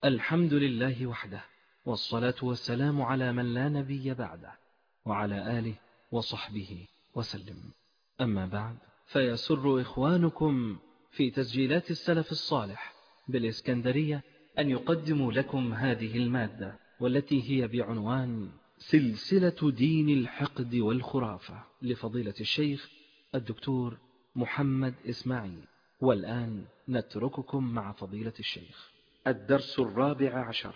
الحمد لله وحده، والصلاة والسلام على من لا نبي بعده، وعلى آله وصحبه وسلم. أما بعد، فيسر إخوانكم في تسجيلات السلف الصالح بالإسكندرية أن يقدموا لكم هذه المادة، والتي هي بعنوان سلسلة دين الحقد والخرافة لفضيلة الشيخ الدكتور محمد إسماعيل. والآن نترككم مع فضيلة الشيخ. الدرس 14: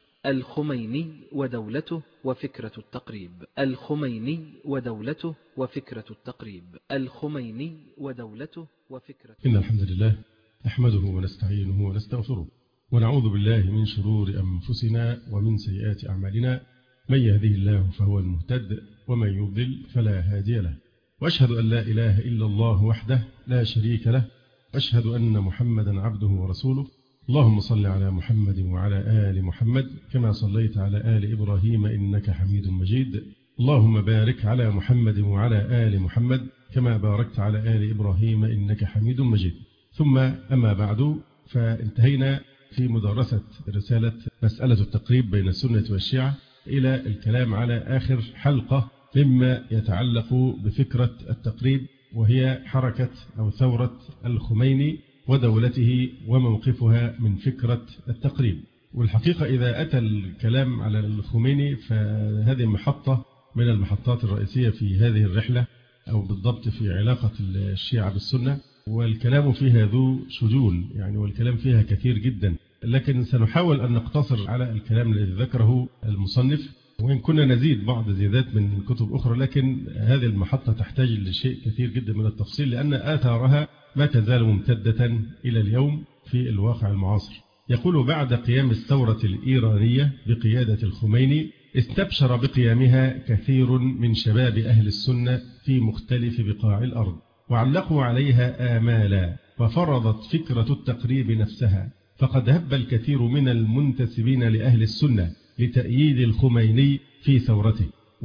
الخميني ودولته وفكرة التقريب. الخميني ودولته وفكرة التقريب. الخميني ودولته وفكرة. إن الحمد لله نحمده ونستعينه ونستغفره، ونعوذ بالله من شرور أنفسنا ومن سيئات أعمالنا. من يهده الله فهو المهتد، ومن يضلل فلا هادي له. وأشهد أن لا إله إلا الله وحده لا شريك له، وأشهد أن محمدا عبده ورسوله. اللهم صل على محمد وعلى آل محمد كما صليت على آل إبراهيم إنك حميد مجيد. اللهم بارك على محمد وعلى آل محمد كما باركت على آل إبراهيم إنك حميد مجيد. ثم أما بعد، فانتهينا في مدرسة رسالة مسألة التقريب بين السنة والشيعة إلى الكلام على آخر حلقة مما يتعلق بفكرة التقريب، وهي حركة أو ثورة الخميني ودولته وموقفها من فكرة التقريب. والحقيقة إذا أتى الكلام على الخميني فهذه محطة من المحطات الرئيسية في هذه الرحلة، أو بالضبط في علاقة الشيعة بالسنة، والكلام فيها ذو شجون والكلام فيها كثير جدا، لكن سنحاول أن نقتصر على الكلام الذي ذكره المصنف، وإن كنا نزيد بعض زيادات من كتب أخرى، لكن هذه المحطة تحتاج لشيء كثير جدا من التفصيل، لأن آثارها ما تزال ممتدة إلى اليوم في الواقع المعاصر. يقول: بعد قيام الثورة الإيرانية بقيادة الخميني، استبشر بقيامها كثير من شباب أهل السنة في مختلف بقاع الأرض، وعلقوا عليها آمالا، وفرضت فكرة التقريب نفسها، فقد هب الكثير من المنتسبين لأهل السنة لتأييد الخميني في ثورته.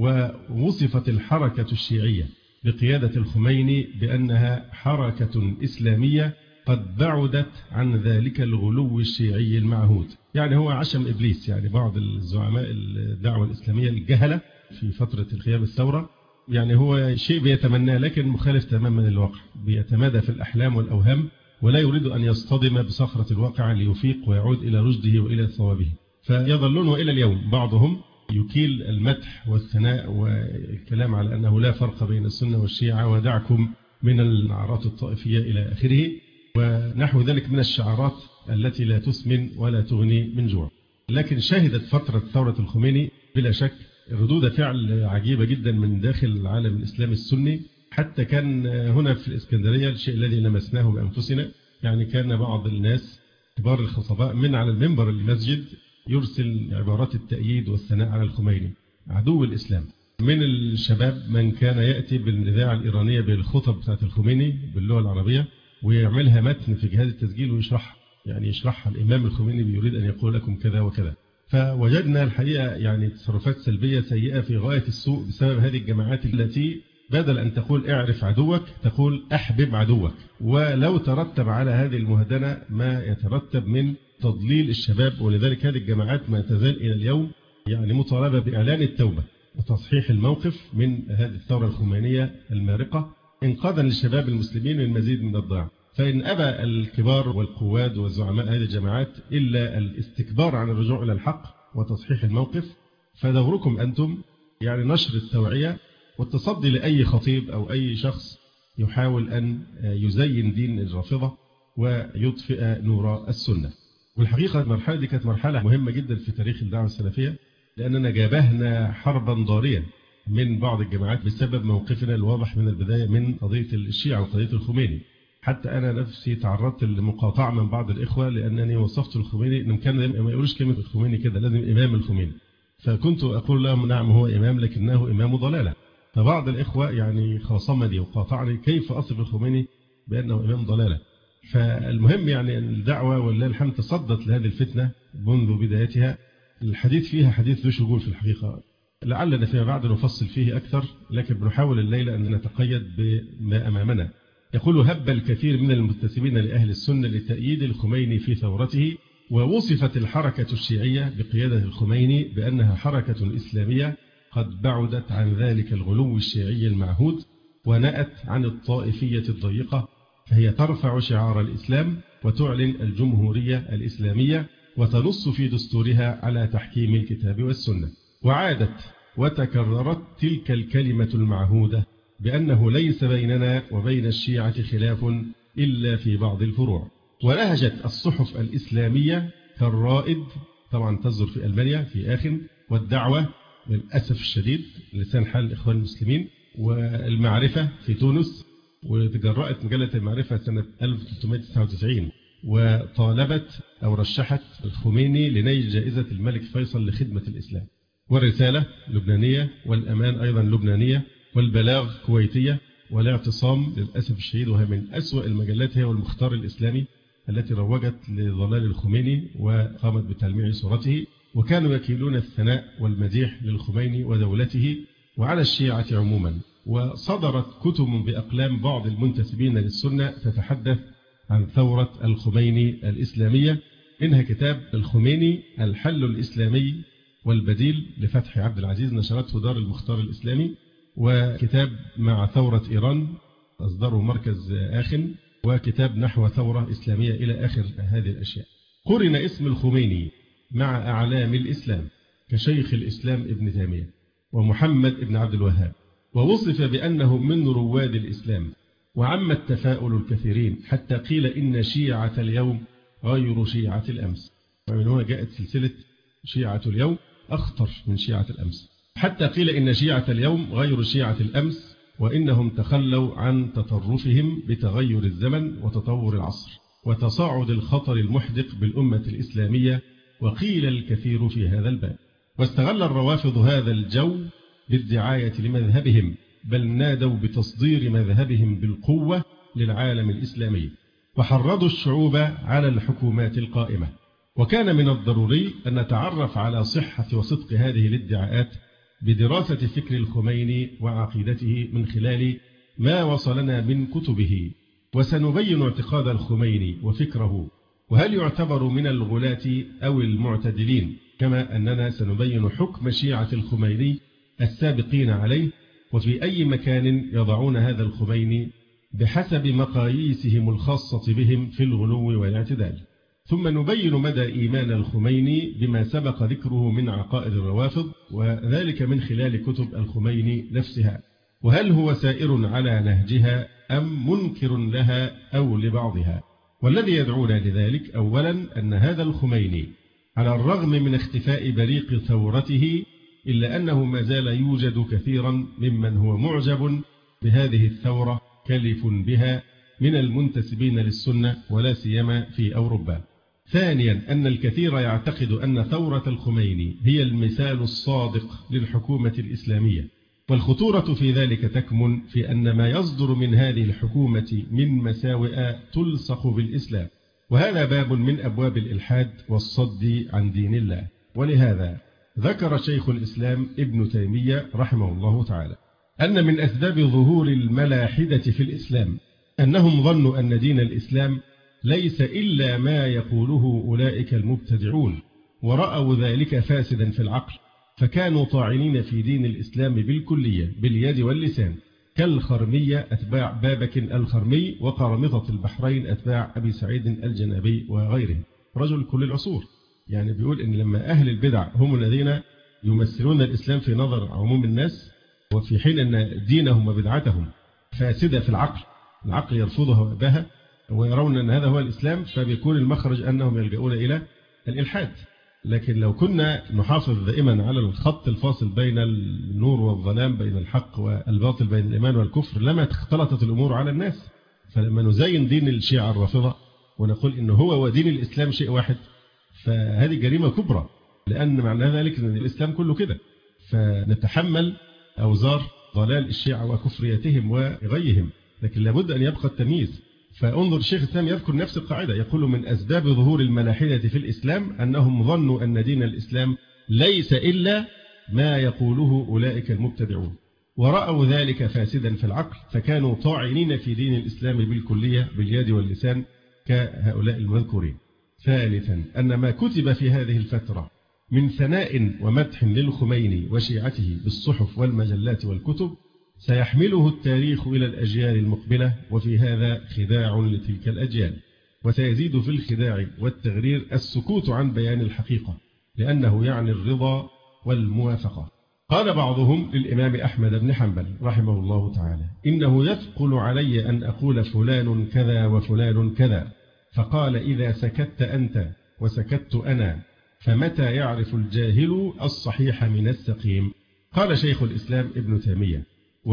ووصفت الحركة الشيعية بقيادة الخميني بأنها حركة إسلامية قد بعدت عن ذلك الغلو الشيعي المعهود. هو عشم إبليس، بعض الزعماء الدعوة الإسلامية الجهلة في فترة قيام الثورة، هو شيء بيتمناه لكن مخالف تماما للواقع، بيتمادى في الأحلام والأوهام، ولا يريد أن يصطدم بصخرة الواقع ليفيق ويعود إلى رشده وإلى صوابه. فيظلون إلى اليوم بعضهم يكيل المدح والثناء والكلام على أنه لا فرق بين السنة والشيعة، ودعكم من النعرات الطائفية إلى آخره، ونحو ذلك من الشعارات التي لا تسمن ولا تغني من جوع. لكن شهدت فترة ثورة الخميني بلا شك ردود فعل عجيبة جدا من داخل العالم الإسلامي السني، حتى كان هنا في الإسكندرية الشيء الذي لمسناه بأنفسنا. كان بعض الناس كبار الخطباء من على المنبر المسجد يرسل عبارات التأييد والثناء على الخميني عدو الإسلام. من الشباب من كان يأتي بالإذاعة الإيرانية بالخطب بتاعت الخميني باللغة العربية، ويعملها متن في جهاز التسجيل ويشرحها، يشرحها الإمام الخميني بيريد أن يقول لكم كذا وكذا. فوجدنا الحقيقة تصرفات سلبية سيئة في غاية السوء بسبب هذه الجماعات التي بدل أن تقول اعرف عدوك تقول احبب عدوك. ولو ترتب على هذه المهدنة ما يترتب من تضليل الشباب، ولذلك هذه الجماعات ما تزال إلى اليوم مطالبة بإعلان التوبة وتصحيح الموقف من هذه الثورة الخمينية المارقة، إنقاذا للشباب المسلمين من المزيد من الضياع. فإن أبى الكبار والقواد وزعماء هذه الجماعات إلا الاستكبار عن الرجوع إلى الحق وتصحيح الموقف، فدوركم أنتم نشر التوعية والتصدي لأي خطيب أو أي شخص يحاول أن يزين دين الرافضة ويطفئ نور السنة. والحقيقة المرحلة دي كانت مرحلة مهمة جدا في تاريخ الدعوة السلفية، لأننا جابهنا حربا ضاريا من بعض الجماعات بسبب موقفنا الواضح من البداية من قضية الشيعة وقضية الخميني. حتى أنا نفسي تعرضت للمقاطعة من بعض الإخوة لأنني وصفت الخميني إن كان ما يقولوش كلمة الخميني كده، لازم إمام الخميني، فكنت أقول لهم نعم هو إمام لكنه إمام ضلالة. فبعض الإخوة خاصمني وقاطعني كيف أصف الخميني بأنه إمام ضلالة. فالمهم الدعوة والله الحمد تصدت لهذه الفتنة منذ بدايتها. الحديث فيها حديث ذو شجون في الحقيقة، لعلنا فيما بعد نفصل فيه أكثر، لكن بنحاول الليلة أن نتقيد بما أمامنا. يقول: هب الكثير من المنتسبين لأهل السنة لتأييد الخميني في ثورته، ووصفت الحركة الشيعية بقيادة الخميني بأنها حركة إسلامية قد بعدت عن ذلك الغلو الشيعي المعهود ونأت عن الطائفية الضيقة، فهي ترفع شعار الإسلام وتعلن الجمهورية الإسلامية وتنص في دستورها على تحكيم الكتاب والسنة. وعادت وتكررت تلك الكلمة المعهودة بأنه ليس بيننا وبين الشيعة خلاف إلا في بعض الفروع. ولهجت الصحف الإسلامية كالرائد، طبعا تصدر في ألمانيا في آخر، والدعوة للأسف الشديد لسان حال الإخوان المسلمين، والمعرفة في تونس، وتجرأت مجلة المعرفة سنة 1399 وطالبت أو رشحت الخميني لنيل جائزة الملك فيصل لخدمة الإسلام. والرسالة لبنانية، والأمان أيضا لبنانية، والبلاغ كويتية، والاعتصام للأسف الشديد وهي من أسوأ المجلات، هي والمختار الإسلامي التي روجت لضلال الخميني وقامت بتلميع صورته، وكانوا يكيلون الثناء والمديح للخميني ودولته وعلى الشيعة عموما. وصدرت كتب بأقلام بعض المنتسبين للسنة تتحدث عن ثورة الخميني الإسلامية، منها كتاب الخميني الحل الإسلامي والبديل لفتحي عبد العزيز نشرته دار المختار الإسلامي، وكتاب مع ثورة إيران أصدره مركز آخن، وكتاب نحو ثورة إسلامية إلى آخر هذه الأشياء. قرن اسم الخميني مع أعلام الإسلام كشيخ الإسلام ابن تيمية ومحمد ابن عبد الوهاب، ووصف بأنه من رواد الإسلام، وعم التفاؤل الكثيرين حتى قيل إن شيعة اليوم غير شيعة الأمس. ومن هنا جاءت سلسلة شيعة اليوم أخطر من شيعة الأمس، حتى قيل إن شيعة اليوم غير شيعة الأمس، وإنهم تخلوا عن تطرفهم بتغير الزمن وتطور العصر وتصاعد الخطر المحدق بالأمة الإسلامية، وقيل الكثير في هذا الباب. واستغل الروافض هذا الجو بالدعاية لمذهبهم، بل نادوا بتصدير مذهبهم بالقوة للعالم الإسلامي، وحرضوا الشعوب على الحكومات القائمة. وكان من الضروري أن نتعرف على صحة وصدق هذه الادعاءات بدراسة فكر الخميني وعقيدته من خلال ما وصلنا من كتبه، وسنبين اعتقاد الخميني وفكره، وهل يعتبر من الغلاة أو المعتدلين، كما أننا سنبين حكم شيعة الخميني السابقين عليه، وفي أي مكان يضعون هذا الخميني بحسب مقاييسهم الخاصة بهم في الغلو والاعتدال. ثم نبين مدى إيمان الخميني بما سبق ذكره من عقائد الروافض، وذلك من خلال كتب الخميني نفسها، وهل هو سائر على نهجها أم منكر لها أو لبعضها. والذي يدعونا لذلك أولا أن هذا الخميني على الرغم من اختفاء بريق ثورته إلا أنه ما زال يوجد كثيرا ممن هو معجب بهذه الثورة كلف بها من المنتسبين للسنة ولا سيما في أوروبا. ثانيا أن الكثير يعتقد أن ثورة الخميني هي المثال الصادق للحكومة الإسلامية، والخطورة في ذلك تكمن في أن ما يصدر من هذه الحكومة من مساوئ تلصق بالإسلام، وهذا باب من أبواب الإلحاد والصد عن دين الله. ولهذا ذكر شيخ الإسلام ابن تيمية رحمه الله تعالى أن من أسباب ظهور الملاحدة في الإسلام أنهم ظنوا أن دين الإسلام ليس إلا ما يقوله أولئك المبتدعون، ورأوا ذلك فاسدا في العقل، فكانوا طاعنين في دين الإسلام بالكلية باليد واللسان، كالخرمية أتباع بابك الخرمي، وقرمطة البحرين أتباع أبي سعيد الجنابي وغيره، رجل كل العصور. يعني بيقول إن لما أهل البدع هم الذين يمثلون الإسلام في نظر عموم الناس، وفي حين أن دينهم وبدعتهم فاسدة في العقل، العقل يرفضها ويأباها ويرون أن هذا هو الإسلام، فبيكون المخرج أنهم يلجؤون إلى الإلحاد. لكن لو كنا نحافظ دائما على الخط الفاصل بين النور والظلام، بين الحق والباطل، بين الإيمان والكفر، لما اختلطت الأمور على الناس. فلما نزين دين الشيعة الرافضة ونقول إنه هو ودين الإسلام شيء واحد، فهذه جريمة كبرى، لأن معنى ذلك أن الإسلام كله كده، فنتحمل أوزار ضلال الشيعة وكفريتهم وغيهم، لكن لابد أن يبقى التمييز. فانظر الشيخ الإسلام يذكر نفس القاعدة، يقول من أسباب ظهور الملاحدة في الإسلام أنهم ظنوا أن دين الإسلام ليس إلا ما يقوله أولئك المبتدعون، ورأوا ذلك فاسدا في العقل، فكانوا طاعنين في دين الإسلام بالكلية باليد واللسان كهؤلاء المذكورين. ثالثا أن ما كتب في هذه الفترة من ثناء ومدح للخميني وشيعته بالصحف والمجلات والكتب سيحمله التاريخ إلى الأجيال المقبلة، وفي هذا خداع لتلك الأجيال، وسيزيد في الخداع والتغرير السكوت عن بيان الحقيقة، لأنه يعني الرضا والموافقة. قال بعضهم للإمام أحمد بن حنبل رحمه الله تعالى: إنه يثقل علي أن أقول فلان كذا وفلان كذا، فقال: إذا سكت أنت وسكت أنا فمتى يعرف الجاهل الصحيح من السقيم؟ قال شيخ الإسلام ابن تيمية: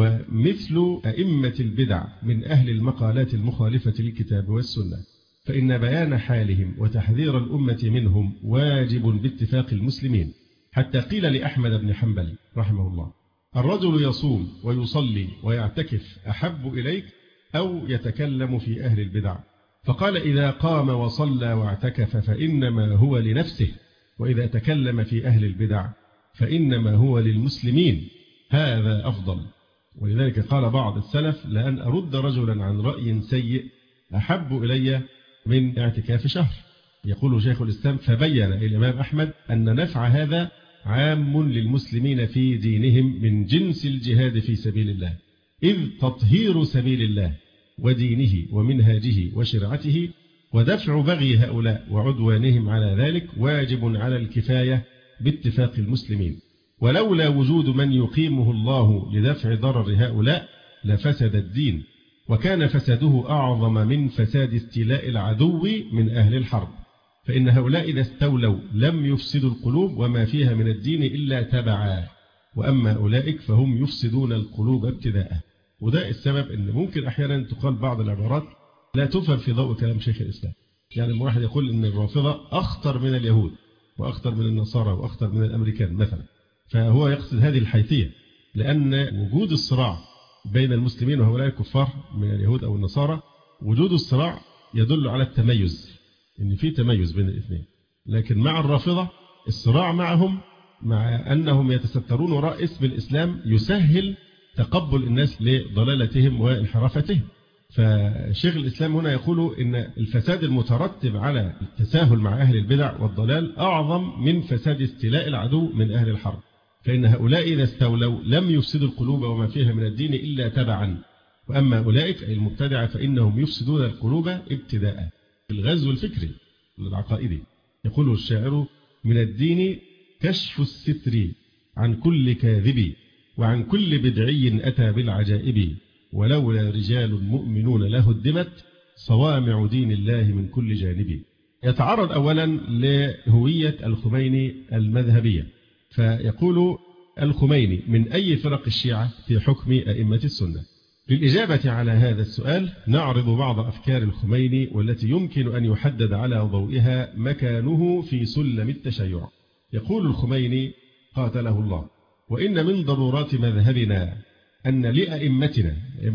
ومثل أئمة البدع من أهل المقالات المخالفة للكتاب والسنة، فإن بيان حالهم وتحذير الأمة منهم واجب باتفاق المسلمين، حتى قيل لأحمد بن حنبل رحمه الله: الرجل يصوم ويصلي ويعتكف أحب إليك أو يتكلم في أهل البدع؟ فقال: إذا قام وصلى واعتكف فإنما هو لنفسه، وإذا تكلم في أهل البدع فإنما هو للمسلمين، هذا أفضل. ولذلك قال بعض السلف: لأن أرد رجلا عن رأي سيء أحب إلي من اعتكاف شهر. يقول شيخ الإسلام: فبين الإمام أحمد أن نفع هذا عام للمسلمين في دينهم من جنس الجهاد في سبيل الله، إذ تطهير سبيل الله ودينه ومنهاجه وشرعته ودفع بغي هؤلاء وعدوانهم على ذلك واجب على الكفاية باتفاق المسلمين، ولولا وجود من يقيمه الله لدفع ضرر هؤلاء لفسد الدين، وكان فساده أعظم من فساد استيلاء العدو من أهل الحرب، فإن هؤلاء إذا استولوا لم يفسدوا القلوب وما فيها من الدين إلا تبعا، وأما أولئك فهم يفسدون القلوب ابتداء. وده السبب أن ممكن أحيانا تقال بعض العبارات لا تفهم في ضوء كلام شيخ الإسلام. يعني واحد يقول أن الرافضة أخطر من اليهود وأخطر من النصارى وأخطر من الأمريكان مثلا، فهو يقصد هذه الحيثية، لأن وجود الصراع بين المسلمين وهؤلاء الكفار من اليهود أو النصارى، وجود الصراع يدل على التميز، إن في تميز بين الاثنين. لكن مع الرافضة الصراع معهم مع أنهم يتسترون وراء اسم الإسلام يسهل تقبل الناس لضلالتهم وانحرافتهم. فشيخ الإسلام هنا يقول إن الفساد المترتب على التساهل مع أهل البدع والضلال أعظم من فساد استيلاء العدو من أهل الحرب، فإن هؤلاء إذا استولوا لم يفسدوا القلوب وما فيها من الدين إلا تبعا، وأما أولئك أي المبتدعة فإنهم يفسدون القلوب ابتداء. الغزو الفكري العقائدي، يقول الشاعر: من الدين كشف الستر عن كل كاذب، وعن كل بدعي أتى بالعجائب، ولولا رجال مؤمنون لهدمت صوامع دين الله من كل جانب. يتعرض أولا لهوية الخميني المذهبية، فيقول: الخميني من أي فرق الشيعة في حكم أئمة السنة؟ للإجابة على هذا السؤال نعرض بعض أفكار الخميني والتي يمكن أن يحدد على ضوئها مكانه في سلم التشيع. يقول الخميني قاتله الله: وإن من ضرورات مذهبنا أن لأئمتنا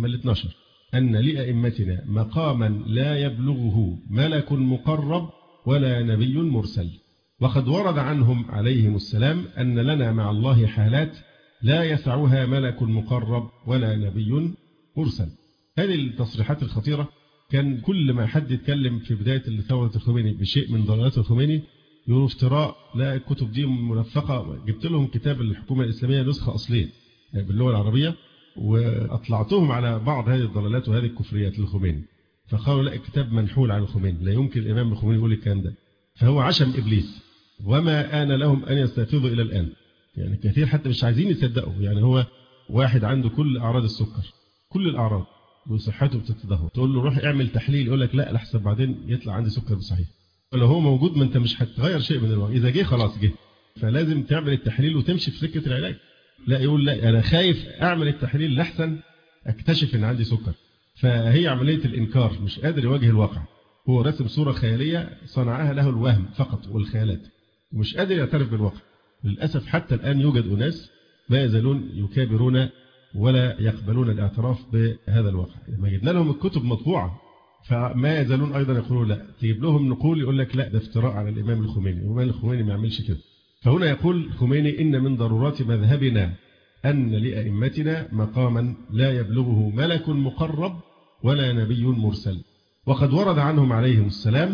أن لأئمتنا مقاما لا يبلغه ملك مقرب ولا نبي مرسل، وقد ورد عنهم عليهم السلام أن لنا مع الله حالات لا يسعها ملك مقرب ولا نبي مرسل. هذه التصريحات الخطيرة كان كل ما حد يتكلم في بداية ثورة الخميني بشيء من ضلالات الخميني يقولوا افتراء، لا الكتب دي منفقة. جبت لهم كتاب الحكومة الإسلامية نسخة أصلية باللغة العربية، وأطلعتهم على بعض هذه الضلالات وهذه الكفريات للخميني، فقالوا لا الكتاب منحول عن الخميني، لا يمكن الإمام الخميني يقول الكلام ده، فهو عشم إبليس وما آن لهم أن يستيقظوا إلى الآن. يعني كثير حتى مش عايزين يصدقوا. يعني هو واحد عنده كل أعراض السكر، كل الأعراض وصحته بتتدهور، تقول له روح اعمل تحليل، يقول لك لا لحسن بعدين يطلع عندي سكر صحيح. لو هو موجود ما انت مش هتغير شيء من الوضع، إذا جه خلاص جه، فلازم تعمل التحليل وتمشي في سكة العلاج. لا يقول لا أنا خايف أعمل التحليل لحسن أكتشف إن عندي سكر. فهي عملية الإنكار، مش قادر يواجه الواقع، هو رسم صورة خيالية صنعها له الوهم فقط والخيالات، ومش قادر يعترف بالواقع. للأسف حتى الآن يوجد أناس ما يزالون يكابرون ولا يقبلون الاعتراف بهذا الواقع. لما جبنا لهم الكتب مطبوعة فما يزالون أيضا يقولون لا، تجيب لهم نقول يقول لك لا ده افتراء على الإمام الخميني، والإمام الخميني ما يعملش كده. فهنا يقول الخميني: إن من ضرورات مذهبنا أن لأئمتنا مقاما لا يبلغه ملك مقرب ولا نبي مرسل، وقد ورد عنهم عليهم السلام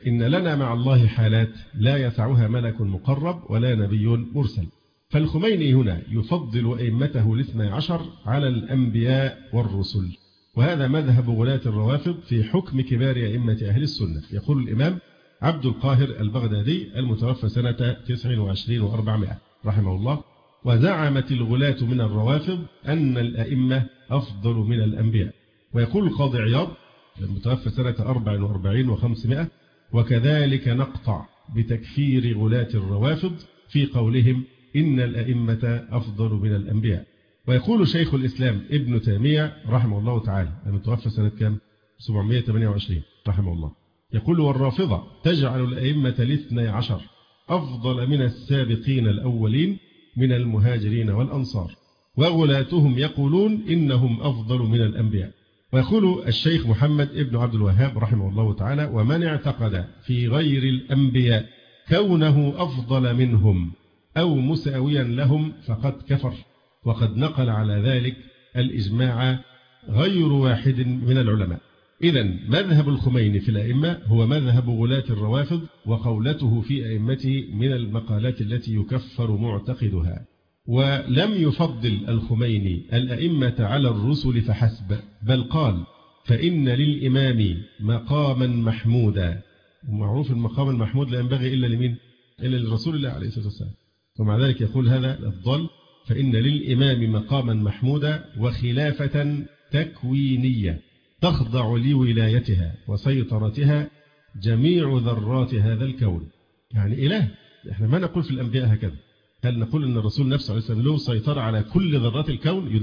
إن لنا مع الله حالات لا يسعها ملك مقرب ولا نبي مرسل. فالخميني هنا يفضل أئمته الاثني عشر على الأنبياء والرسل، وهذا مذهب غلاة الروافض في حكم كبار أئمة أهل السنة. يقول الإمام عبد القاهر البغدادي المتوفى سنة 29 و400 رحمه الله: وزعمت الغلاة من الروافض أن الأئمة أفضل من الأنبياء. ويقول القاضي عياض المتوفى سنة 44 و500: وكذلك نقطع بتكفير غلاة الروافض في قولهم إن الأئمة أفضل من الأنبياء. ويقول شيخ الإسلام ابن تيمية رحمه الله تعالى المتوفى سنة كام؟ 728 رحمه الله، يقول: والرافضة تجعل الأئمة الاثني عشر أفضل من السابقين الأولين من المهاجرين والأنصار، وغلاتهم يقولون إنهم أفضل من الأنبياء. ويقول الشيخ محمد ابن عبد الوهاب رحمه الله تعالى: ومن اعتقد في غير الأنبياء كونه أفضل منهم أو مساويا لهم فقد كفر. وقد نقل على ذلك الإجماع غير واحد من العلماء. إذن مذهب الخميني في الأئمة هو مذهب غلاة الروافض، وقولته في أئمته من المقالات التي يكفر معتقدها. ولم يفضل الخميني الأئمة على الرسل فحسب، بل قال: فإن للإمام مقاما محمودا. ومعروف المقام المحمود لا ينبغي إلا لمين؟ إلا للرسول الله عليه الصلاة والسلام. ومع ذلك يقول هذا الضال: فإن للإمام مقاما محمودا وخلافة تكوينية تخضع لولايتها وسيطرتها جميع ذرات هذا الكون. يعني إله. إحنا ما نقول في الأنبياء هكذا، هل نقول أن الرسول نفسه عليه السلام له سيطرة على كل ذرات الكون،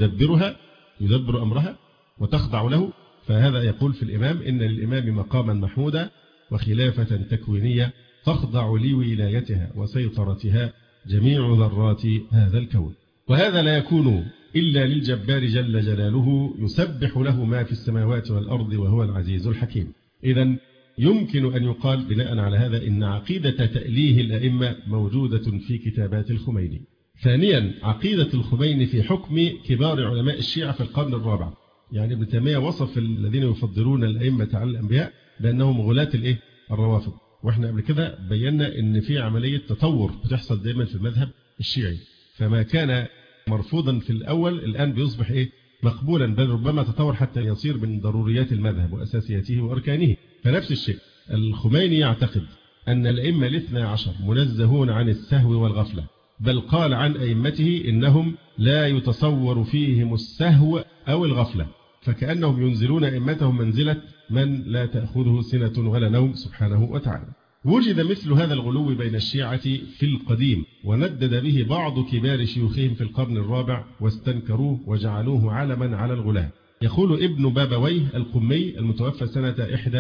يدبر أمرها وتخضع له؟ فهذا يقول في الإمام: إن للإمام مقاما محمودا وخلافة تكوينية تخضع لولايتها وسيطرتها جميع ذرات هذا الكون. وهذا لا يكون إلا للجبار جل جلاله يسبح له ما في السماوات والأرض وهو العزيز الحكيم. إذن يمكن أن يقال بناء على هذا إن عقيدة تأليه الأئمة موجودة في كتابات الخميني. ثانيا، عقيدة الخميني في حكم كبار علماء الشيعة في القرن الرابع. يعني ابن تيمية وصف الذين يفضلون الأئمة على الأنبياء بأنهم غلاة الروافض. وإحنا قبل كده بينا إن في عملية تطور بتحصل دائما في المذهب الشيعي، فما كان مرفوضا في الأول الآن بيصبح مقبولا، بل ربما تطور حتى يصير من ضروريات المذهب وأساسياته وأركانه. فنفس الشيء الخميني يعتقد أن الأئمة الاثنى عشر منزهون عن السهو والغفلة، بل قال عن أئمته إنهم لا يتصور فيهم السهو أو الغفلة، فكأنهم ينزلون أئمتهم منزلة من لا تأخذه سنة ولا نوم سبحانه وتعالى. وجد مثل هذا الغلو بين الشيعة في القديم، وندد به بعض كبار شيوخهم في القرن الرابع واستنكروه وجعلوه علما على الغلاة. يقول ابن بابويه القمي المتوفى سنة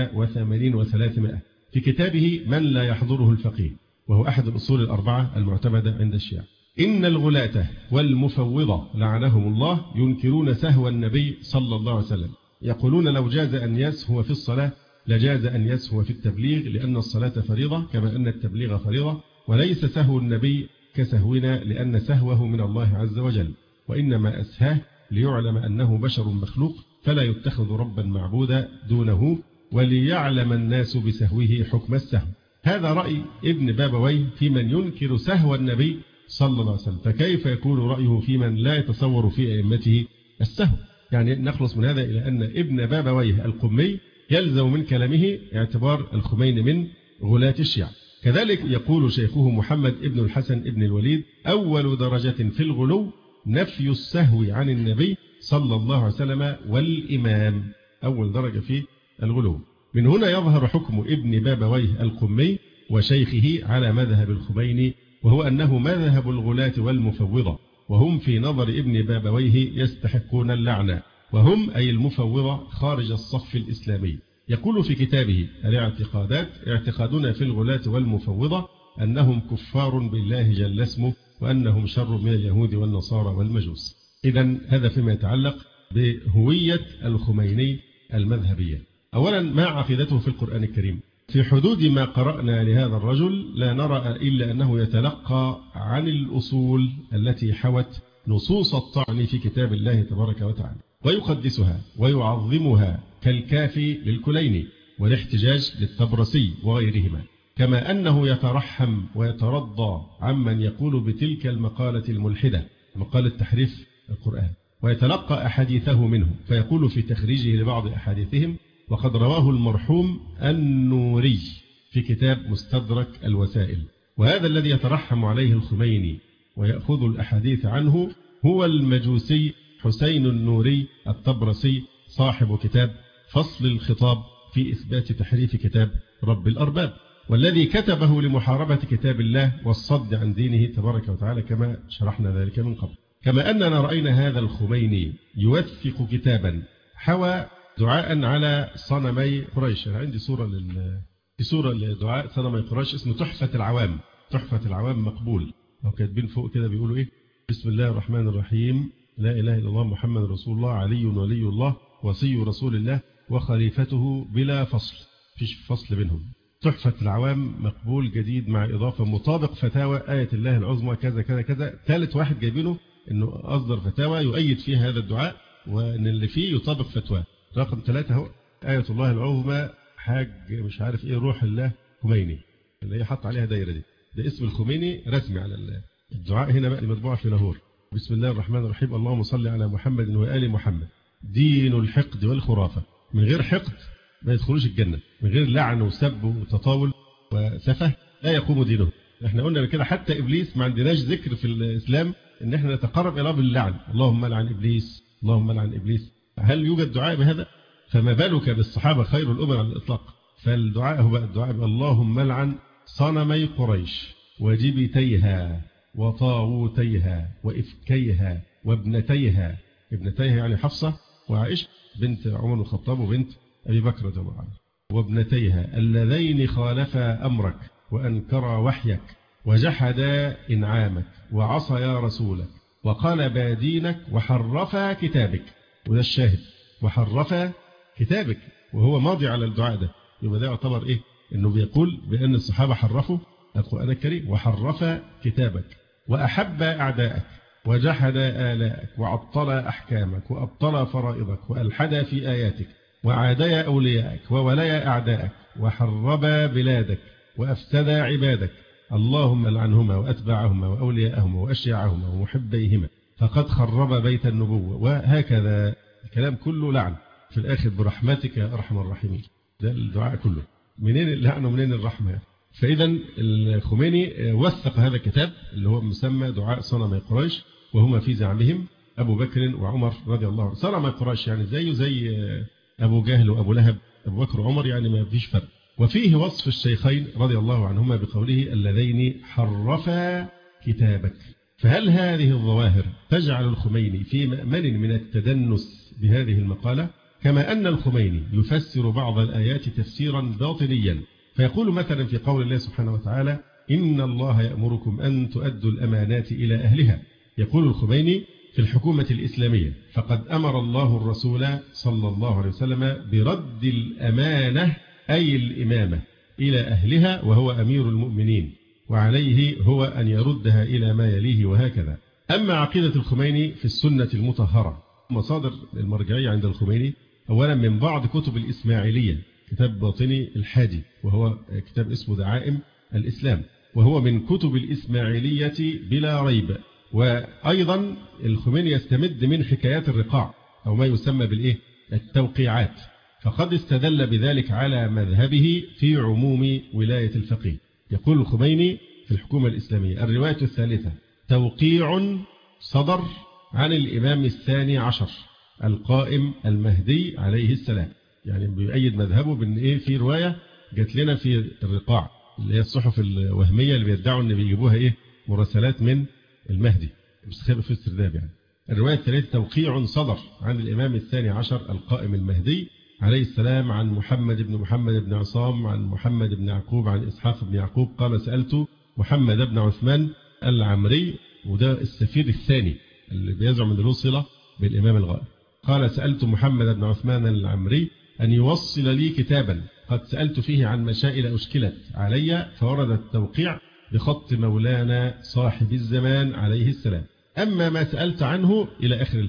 81 و300 في كتابه من لا يحضره الفقيه، وهو أحد الأصول الأربعة المعتمدة عند الشيعة: إن الغلاة والمفوضة لعنهم الله ينكرون سهو النبي صلى الله عليه وسلم، يقولون لو جاز أن يسهو في الصلاة لجاز أن يسهو في التبليغ، لأن الصلاة فريضة كما أن التبليغ فريضة، وليس سهو النبي كسهونا لأن سهوه من الله عز وجل، وإنما أسهاه ليعلم أنه بشر مخلوق فلا يتخذ ربا معبودا دونه، وليعلم الناس بسهوه حكم السهو. هذا رأي ابن بابويه في من ينكر سهو النبي صلى الله عليه وسلم، فكيف يكون رأيه في من لا يتصور في أئمته السهو؟ يعني نخلص من هذا إلى أن ابن بابويه القمي يلزم من كلامه اعتبار الخميني من غلاة الشيعة. كذلك يقول شيخه محمد ابن الحسن ابن الوليد: أول درجة في الغلو نفي السهو عن النبي صلى الله عليه وسلم والإمام، أول درجة في الغلو. من هنا يظهر حكم ابن بابويه القمي وشيخه على مذهب الخميني، وهو أنه مذهب الغلاة والمفوضة، وهم في نظر ابن بابويه يستحقون اللعنة، وهم أي المفوضة خارج الصف الإسلامي. يقول في كتابه الاعتقادات: اعتقادنا في الغلاة والمفوضة أنهم كفار بالله جل اسمه، وأنهم شر من اليهود والنصارى والمجوس. إذن هذا فيما يتعلق بهوية الخميني المذهبية. أولا، ما عقيدته في القرآن الكريم؟ في حدود ما قرأنا لهذا الرجل لا نرى إلا أنه يتلقى عن الأصول التي حوت نصوص الطعن في كتاب الله تبارك وتعالى، ويقدسها ويعظمها كالكافي للكليني، والاحتجاج للطبرسي وغيرهما، كما أنه يترحم ويترضى عمن يقول بتلك المقالة الملحدة، مقالة تحريف القرآن، ويتلقى أحاديثه منه، فيقول في تخريجه لبعض أحاديثهم: وقد رواه المرحوم النوري في كتاب مستدرك الوسائل. وهذا الذي يترحم عليه الخميني ويأخذ الأحاديث عنه هو المجوسي حسين النوري الطبرسي صاحب كتاب فصل الخطاب في إثبات تحريف كتاب رب الأرباب، والذي كتبه لمحاربة كتاب الله والصد عن دينه تبارك وتعالى، كما شرحنا ذلك من قبل. كما أننا رأينا هذا الخميني يوثق كتابا حوى دعاء على صنمي قريش. أنا عندي صورة لدعاء صنمي قريش اسمه تحفة العوام. تحفة العوام مقبول، لو كاتبين فوق كده بيقولوا إيه: بسم الله الرحمن الرحيم، لا إله إلا الله محمد رسول الله، علي ولي الله، وصي رسول الله، وخليفته بلا فصل، فيش فصل بينهم. تحفة العوام مقبول جديد مع إضافة مطابق فتاوى آية الله العظمى كذا كذا كذا. ثالث واحد جايبينه إنه أصدر فتاوى يؤيد فيها هذا الدعاء، وإن اللي فيه يطابق فتوى. رقم 3 هو آية الله العظمى حاج مش عارف إيه روح الله خميني، اللي هي حط عليها دايرة دي. ده اسم الخميني رسمي على الدعاء هنا بقى، مطبوعة في لاهور. بسم الله الرحمن الرحيم، اللهم صل على محمد وآل محمد، دين الحقد والخرافة. من غير حقد ما يدخلوش الجنة، من غير لعن وسب وتطاول وسفه لا يقوم دينه. احنا قلنا كده حتى إبليس ما عندناش ذكر في الإسلام إن احنا نتقرب إلى الله باللعن، اللهم لعن إبليس، اللهم لعن إبليس. هل يوجد دعاء بهذا؟ فما بالك بالصحابة خير الأمم على الإطلاق. فالدعاء هو الدعاء اللهم لعن صنمي قريش وجبتيها وطاغوتيها وإفكيها وابنتيها. ابنتيها يعني حفصة وعائشة بنت عمر بن الخطاب وبنت أبي بكر رضي الله عنه، وابنتيها اللذين خالفا أمرك وأنكرا وحيك وجحدا إنعامك وعصيا رسولك وقلبا دينك وحرفا كتابك. وده الشاهد، وحرفا كتابك، وهو ماضي على الدعاء ده. يبقى ده يعتبر إيه؟ إنه بيقول بأن الصحابة حرفوا القرآن الكريم. وحرفا كتابك وأحب أعداءك وجحد آلائك وعطل أحكامك وأبطل فرائضك وألحد في آياتك وعادي أوليائك وولي أعدائك وحربا بلادك وأفسدا عبادك، اللهم لعنهما وأتباعهما وأولياءهما وأشياعهما ومحبيهما، فقد خرب بيت النبوة. وهكذا الكلام كله لعن في الآخر برحمتك يا أرحم الراحمين. ده الدعاء كله. منين اللعن ومنين الرحمة؟ فإذا الخميني وثق هذا الكتاب اللي هو مسمى دعاء صنمي قريش، وهما في زعمهم أبو بكر وعمر رضي الله عنه. صنمي قريش يعني زي أبو جهل وأبو لهب، أبو بكر وعمر يعني ما فيش فرق. وفيه وصف الشيخين رضي الله عنهما بقوله اللذين حرفا كتابك. فهل هذه الظواهر تجعل الخميني في مأمن من التدنس بهذه المقالة؟ كما أن الخميني يفسر بعض الآيات تفسيرا باطنيا، فيقول مثلا في قول الله سبحانه وتعالى إن الله يأمركم أن تؤدوا الأمانات إلى أهلها. يقول الخميني في الحكومة الإسلامية فقد أمر الله الرسول صلى الله عليه وسلم برد الأمانة أي الإمامة إلى أهلها، وهو أمير المؤمنين، وعليه هو أن يردها إلى ما يليه، وهكذا. أما عقيدة الخميني في السنة المطهرة، مصادر المرجعية عند الخميني أولا من بعض كتب الإسماعيلية، كتاب باطني الحادي وهو كتاب اسمه دعائم الإسلام، وهو من كتب الإسماعيلية بلا ريب. وأيضا الخميني يستمد من حكايات الرقاع أو ما يسمى بالإيه؟ التوقيعات، فقد استدل بذلك على مذهبه في عموم ولاية الفقيه. يقول الخميني في الحكومة الإسلامية الرواية الثالثة توقيع صدر عن الإمام الثاني عشر القائم المهدي عليه السلام، يعني بيؤيد مذهبه بأن إيه؟ في رواية جات لنا في الرقاع اللي هي الصحف الوهمية اللي بيدعوا أن بيجيبوها إيه؟ مراسلات من المهدي، مستخبئ في السرداب يعني. الرواية الثالثة توقيع صدر عن الإمام الثاني عشر القائم المهدي عليه السلام عن محمد بن عصام عن محمد بن يعقوب عن إسحاق بن يعقوب قال سألت محمد بن عثمان العمري، وده السفير الثاني اللي بيزعم أنه له صلة بالإمام الغائب. قال سألت محمد بن عثمان العمري أن يوصل لي كتابا قد سألت فيه عن مسائل أشكلت علي، فورد التوقيع بخط مولانا صاحب الزمان عليه السلام. أما ما سألت عنه إلى آخر الفتوى.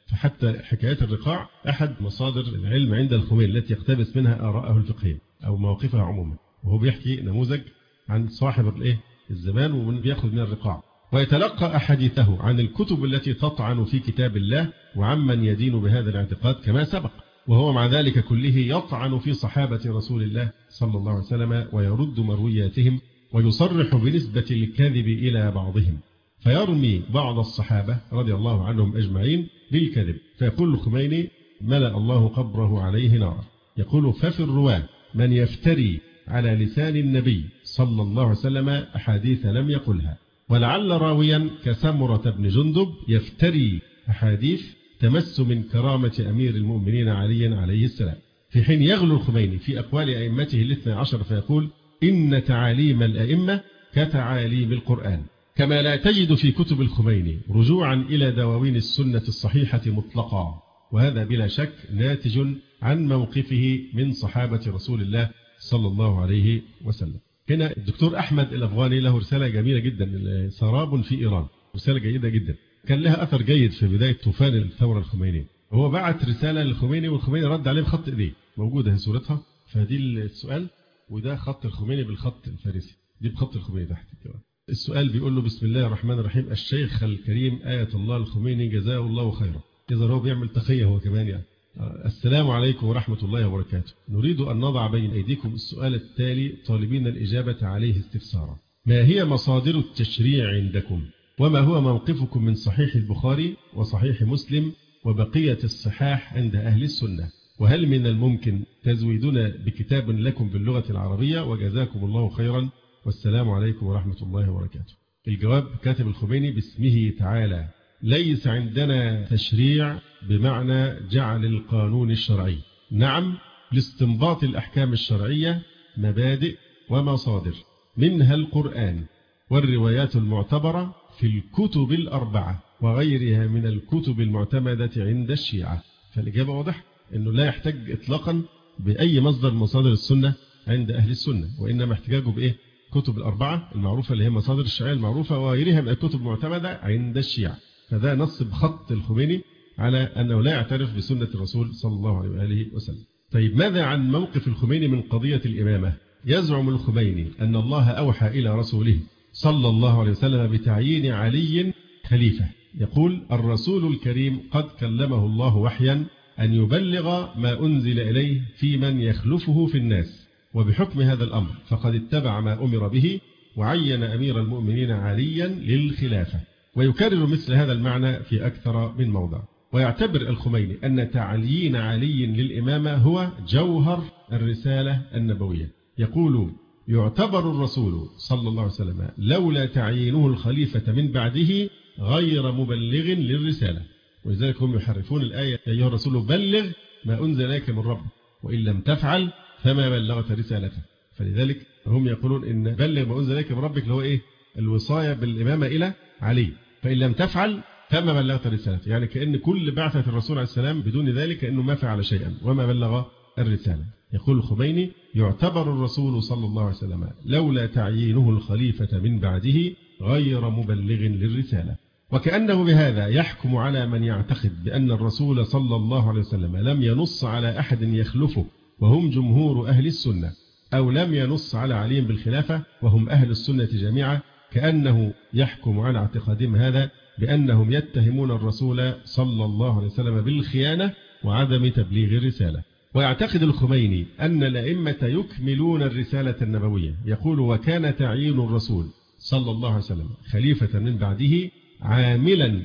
فحتى حكايات الرقاع أحد مصادر العلم عند الخميني التي يقتبس منها آراءه الفقهية أو مواقفها عموما، وهو بيحكي نموذج عن صاحب الزمان ومن بيأخذ من الرقاع، ويتلقى أحاديثه عن الكتب التي تطعن في كتاب الله وعمن يدين بهذا الاعتقاد كما سبق، وهو مع ذلك كله يطعن في صحابة رسول الله صلى الله عليه وسلم ويرد مروياتهم ويصرح بنسبة الكذب إلى بعضهم، فيرمي بعض الصحابة رضي الله عنهم أجمعين بالكذب، فيقول الخميني ملأ الله قبره عليه نارا. يقول ففي الرواة من يفتري على لسان النبي صلى الله عليه وسلم أحاديث لم يقلها، ولعل راويا كسمرة بن جندب يفتري أحاديث تمس من كرامة أمير المؤمنين علي عليه السلام، في حين يغلو الخميني في أقوال أئمته الاثنى عشر فيقول إن تعاليم الأئمة كتعاليم القرآن، كما لا تجد في كتب الخميني رجوعا إلى دواوين السنة الصحيحة مطلقا، وهذا بلا شك ناتج عن موقفه من صحابة رسول الله صلى الله عليه وسلم. هنا الدكتور أحمد الأفغاني له رسالة جميلة جدا، سراب في إيران، رسالة جيدة جدا كان لها أثر جيد في بداية طوفان الثورة الخمينية. هو بعت رسالة للخميني والخميني رد عليه بخط إيديه، موجودة في صورتها، فدي السؤال وده خط الخميني بالخط الفارسي، دي بخط الخميني تحت كمان. السؤال بيقول له بسم الله الرحمن الرحيم، الشيخ الكريم آية الله الخميني جزاه الله خيرا، إذا هو بيعمل تقية هو كمان يعني. السلام عليكم ورحمة الله وبركاته، نريد أن نضع بين أيديكم السؤال التالي طالبين الإجابة عليه استفسارا: ما هي مصادر التشريع عندكم؟ وما هو موقفكم من صحيح البخاري وصحيح مسلم وبقية الصحاح عند أهل السنة؟ وهل من الممكن تزويدنا بكتاب لكم باللغة العربية؟ وجزاكم الله خيرا والسلام عليكم ورحمة الله وبركاته. الجواب كاتب الخميني باسمه تعالى: ليس عندنا تشريع بمعنى جعل القانون الشرعي، نعم لاستنباط الأحكام الشرعية مبادئ ومصادر، منها القرآن والروايات المعتبرة في الكتب الأربعة وغيرها من الكتب المعتمدة عند الشيعة. فالإجابة واضح أنه لا يحتاج إطلاقا بأي مصدر من مصادر السنة عند أهل السنة، وإنما احتجاجه بإيه؟ كتب الأربعة المعروفة اللي هي مصادر الشرعية المعروفة وغيرها من الكتب المعتمدة عند الشيعة. فده نص بخط الخميني على أنه لا يعترف بسنة الرسول صلى الله عليه وآله وسلم. طيب ماذا عن موقف الخميني من قضية الإمامة؟ يزعم الخميني أن الله أوحى إلى رسوله صلى الله عليه وسلم بتعيين علي خليفة. يقول الرسول الكريم قد كلمه الله وحيا أن يبلغ ما أنزل إليه في من يخلفه في الناس، وبحكم هذا الأمر فقد اتبع ما أمر به وعين أمير المؤمنين عليا للخلافة. ويكرر مثل هذا المعنى في أكثر من موضع. ويعتبر الخميني أن تعيين علي للإمامة هو جوهر الرسالة النبوية. يقول يعتبر الرسول صلى الله عليه وسلم لولا تعيينه الخليفة من بعده غير مبلغ للرسالة، ولذلك هم يحرفون الآية أيها الرسول بلغ ما أنزل إليك من ربك وإن لم تفعل فما بلغت رسالته. فلذلك هم يقولون إن بلغ ما أنزل إليك من ربك اللي هو إيه؟ الوصاية بالإمامة إلى علي، فإن لم تفعل فما بلغت رسالته، يعني كأن كل بعثة الرسول عليه السلام بدون ذلك كأنه ما فعل شيئا وما بلغ الرسالة. يقول الخميني يعتبر الرسول صلى الله عليه وسلم لولا تعيينه الخليفة من بعده غير مبلغ للرسالة، وكأنه بهذا يحكم على من يعتقد بأن الرسول صلى الله عليه وسلم لم ينص على أحد يخلفه وهم جمهور أهل السنة، أو لم ينص على علي بالخلافة وهم أهل السنة جميعا، كأنه يحكم على اعتقادهم هذا بأنهم يتهمون الرسول صلى الله عليه وسلم بالخيانة وعدم تبليغ الرسالة. ويعتقد الخميني أن الأئمة يكملون الرسالة النبوية. يقول وكان تعيين الرسول صلى الله عليه وسلم خليفة من بعده عاملا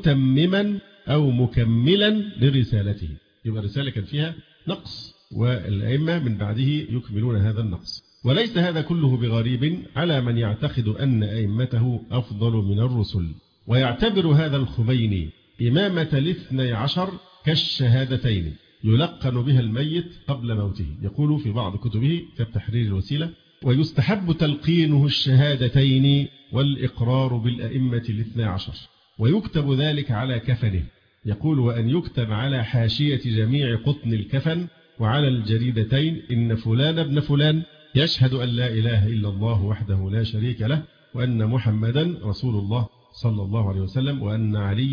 متمما أو مكملا لرسالته، يبقى الرسالة كان فيها نقص والأئمة من بعده يكملون هذا النقص. وليس هذا كله بغريب على من يعتقد أن أئمته أفضل من الرسل. ويعتبر هذا الخميني إمامة الاثني عشر كالشهادتين يلقن بها الميت قبل موته. يقول في بعض كتبه كالتحرير الوسيلة ويستحب تلقينه الشهادتين والإقرار بالأئمة الاثني عشر، ويكتب ذلك على كفنه. يقول وأن يكتب على حاشية جميع قطن الكفن وعلى الجريدتين إن فلان ابن فلان يشهد أن لا إله إلا الله وحده لا شريك له وأن محمدا رسول الله صلى الله عليه وسلم وأن عليا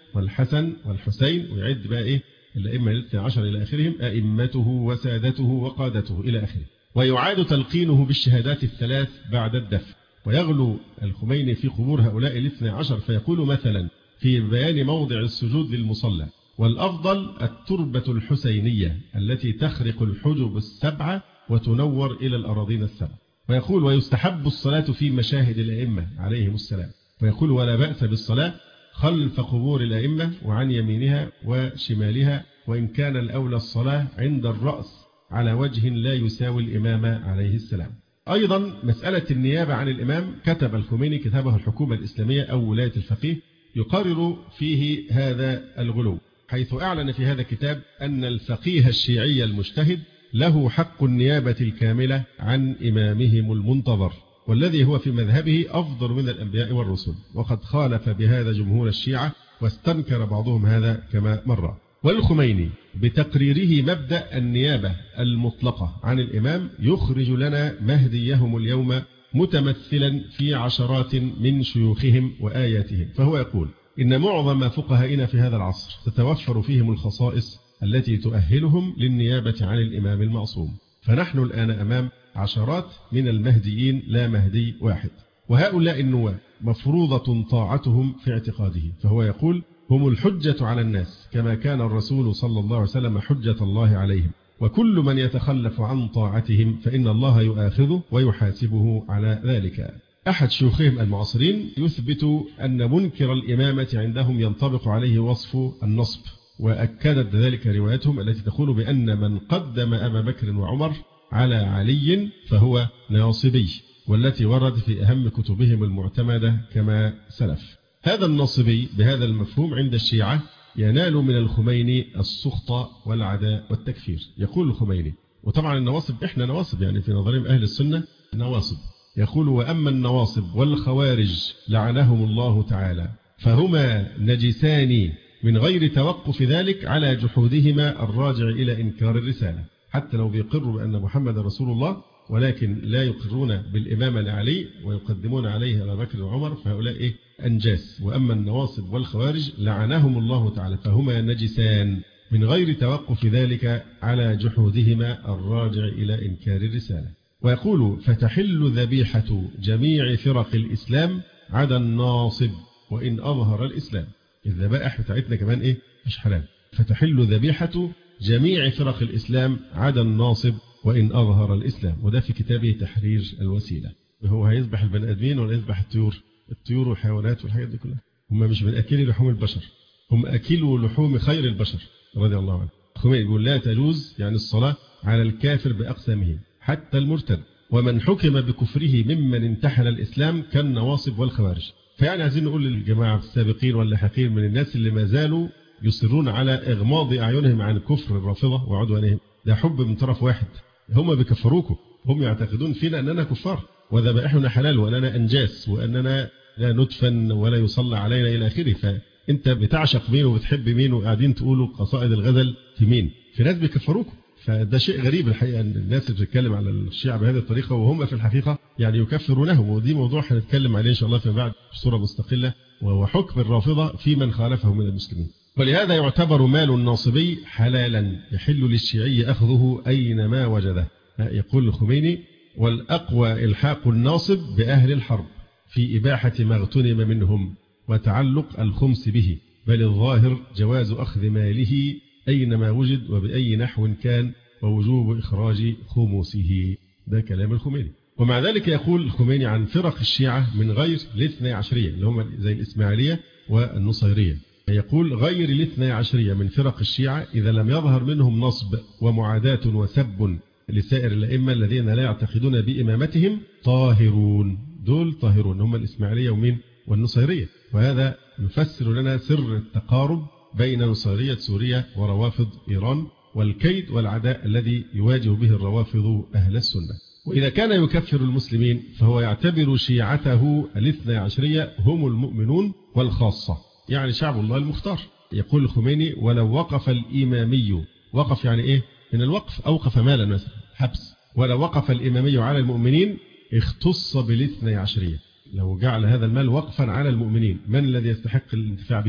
والحسن والحسين، ويعد بقى إيه الأئمة الاثنى عشر إلى آخرهم، أئمته وسادته وقادته إلى آخره. ويعاد تلقينه بالشهادات الثلاث بعد الدفن. ويغلو الخميني في قبور هؤلاء الاثنى عشر فيقول مثلا في بيان موضع السجود للمصلى: والأفضل التربة الحسينية التي تخرق الحجب السبعة وتنور إلى الأراضين السبع. ويقول: ويستحب الصلاة في مشاهد الأئمة عليهم السلام. ويقول: ولا بأس بالصلاة خلف قبور الأئمة وعن يمينها وشمالها، وإن كان الأولى الصلاة عند الرأس على وجه لا يساوي الإمام عليه السلام. أيضا مسألة النيابة عن الإمام، كتب الخميني كتابه الحكومة الإسلامية أو ولاية الفقيه يقرر فيه هذا الغلو، حيث أعلن في هذا الكتاب أن الفقيه الشيعي المجتهد له حق النيابة الكاملة عن إمامهم المنتظر، والذي هو في مذهبه أفضل من الأنبياء والرسل. وقد خالف بهذا جمهور الشيعة واستنكر بعضهم هذا كما مر. والخميني بتقريره مبدأ النيابة المطلقة عن الإمام يخرج لنا مهديهم اليوم متمثلا في عشرات من شيوخهم وآياتهم. فهو يقول: إن معظم فقهائنا في هذا العصر تتوفر فيهم الخصائص التي تؤهلهم للنيابة عن الإمام المعصوم، فنحن الآن أمام عشرات من المهديين لا مهدي واحد، وهؤلاء النواب مفروضة طاعتهم في اعتقاده. فهو يقول: هم الحجة على الناس كما كان الرسول صلى الله عليه وسلم حجة الله عليهم، وكل من يتخلف عن طاعتهم فإن الله يؤاخذه ويحاسبه على ذلك. أحد شيوخهم المعاصرين يثبت أن منكر الإمامة عندهم ينطبق عليه وصف النصب، وأكدت ذلك روايتهم التي تقول بأن من قدم أبا بكر وعمر على علي فهو ناصبي، والتي ورد في أهم كتبهم المعتمدة كما سلف. هذا الناصبي بهذا المفهوم عند الشيعة ينال من الخميني السخط والعداء والتكفير. يقول الخميني، وطبعا النواصب إحنا نواصب يعني في نظرهم أهل السنة نواصب، يقول: وأما النواصب والخوارج لعنهم الله تعالى فهما نجسان من غير توقف ذلك على جحودهما الراجع إلى إنكار الرسالة. حتى لو بيقروا بأن محمد رسول الله ولكن لا يقرون بالإمامة لعلي ويقدمون عليه أبا بكر وعمر، فهؤلاء أنجاس. وأما النواصب والخوارج لعنهم الله تعالى فهما نجسان من غير توقف ذلك على جحودهما الراجع إلى إنكار الرسالة. ويقول: فتحل ذبيحة جميع فرق الإسلام عدا الناصب وإن أظهر الإسلام. الذبائح بتاعتنا كمان مش حلال. فتحل ذبيحة جميع فرق الإسلام عدا الناصب وإن أظهر الإسلام. وده في كتابه تحرير الوسيلة. هو هيذبح البني آدمين ولا يذبح الطيور والحيوانات والحاجات دي كلها؟ هم مش من أكل لحوم البشر، هم أكلوا لحوم خير البشر رضي الله عنه. الخميني يقول: لا تجوز يعني الصلاة على الكافر بأقسامه حتى المرتد، ومن حكم بكفره ممن انتحل الإسلام كالنواصب والخوارج. فيعني عايزين نقول للجماعة السابقين واللاحقين من الناس اللي ما زالوا يصرون على إغماض أعينهم عن كفر الرافضة وعدوانهم، ده حب من طرف واحد. هم بيكفروكم، هم يعتقدون فينا أننا كفار وذبائحنا حلال وأننا أنجاس وأننا لا ندفن ولا يصلى علينا إلى آخره. فأنت بتعشق مين وبتحب مين وقاعدين تقولوا قصائد الغزل في مين؟ في ناس بيكفروكم. فده شيء غريب الحقيقة أن الناس اللي بتتكلم على الشيعة بهذه الطريقة وهم في الحقيقة يعني يكفرونهم. ودي موضوع هنتكلم عليه إن شاء الله فيما بعد بصورة مستقلة، وحكم الرافضة في من خالفه من المسلمين. ولهذا يعتبر مال الناصبي حلالا يحل للشيعي أخذه أينما وجده. يقول الخميني: والأقوى إلحاق الناصب بأهل الحرب في إباحة ما اغتنم منهم وتعلق الخمس به، بل الظاهر جواز أخذ ماله أينما وجد وبأي نحو كان ووجوب إخراج خمسه. ده كلام الخميني. ومع ذلك يقول الخميني عن فرق الشيعة من غير الاثني عشرية اللي هم زي الإسماعيلية والنصيرية، يقول: غير الاثني عشرية من فرق الشيعة إذا لم يظهر منهم نصب ومعاداة وسب لسائر الأئمة الذين لا يعتقدون بإمامتهم طاهرون. دول طاهرون هم الإسماعيلية ومين؟ والنصيرية. وهذا يفسر لنا سر التقارب بين نصيرية سوريا وروافض إيران والكيد والعداء الذي يواجه به الروافض أهل السنة. وإذا كان يكفر المسلمين فهو يعتبر شيعته الاثنى عشرية هم المؤمنون والخاصة، يعني شعب الله المختار. يقول الخميني: ولو وقف الإمامي، وقف يعني من الوقف أوقف مالا مثلا حبس، ولو وقف الإمامي على المؤمنين اختص بالاثنى عشرية. لو جعل هذا المال وقفا على المؤمنين، من الذي يستحق الانتفاع به؟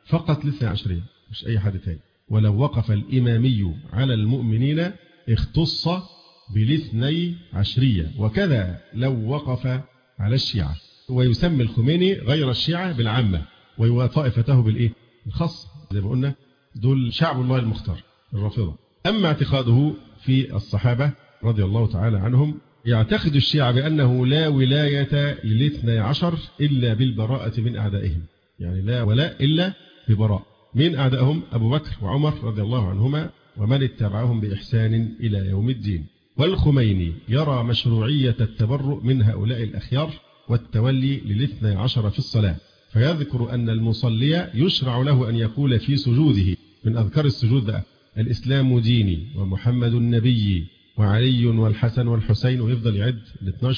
فقط ل12 مش أي حد تاني. ولو وقف الإمامي على المؤمنين اختص بال12، وكذا لو وقف على الشيعة. ويسمي الخميني غير الشيعة بالعامة وطائفته بالإيه؟ الخاصة، زي ما قلنا دول شعب الله المختار الرافضة. أما اعتقاده في الصحابة رضي الله تعالى عنهم، يعتقد الشيعة بأنه لا ولاية ل12 إلا بالبراءة من أعدائهم، يعني لا ولاء إلا ببراء من أعدائهم أبو بكر وعمر رضي الله عنهما ومن اتبعهم بإحسان إلى يوم الدين. والخميني يرى مشروعية التبرؤ من هؤلاء الأخيار والتولي ل12 في الصلاة، فيذكر أن المصلي يشرع له أن يقول في سجوده من أذكار السجود بقى: الإسلام ديني ومحمد النبي وعلي والحسن والحسين، ويفضل يعد ال12: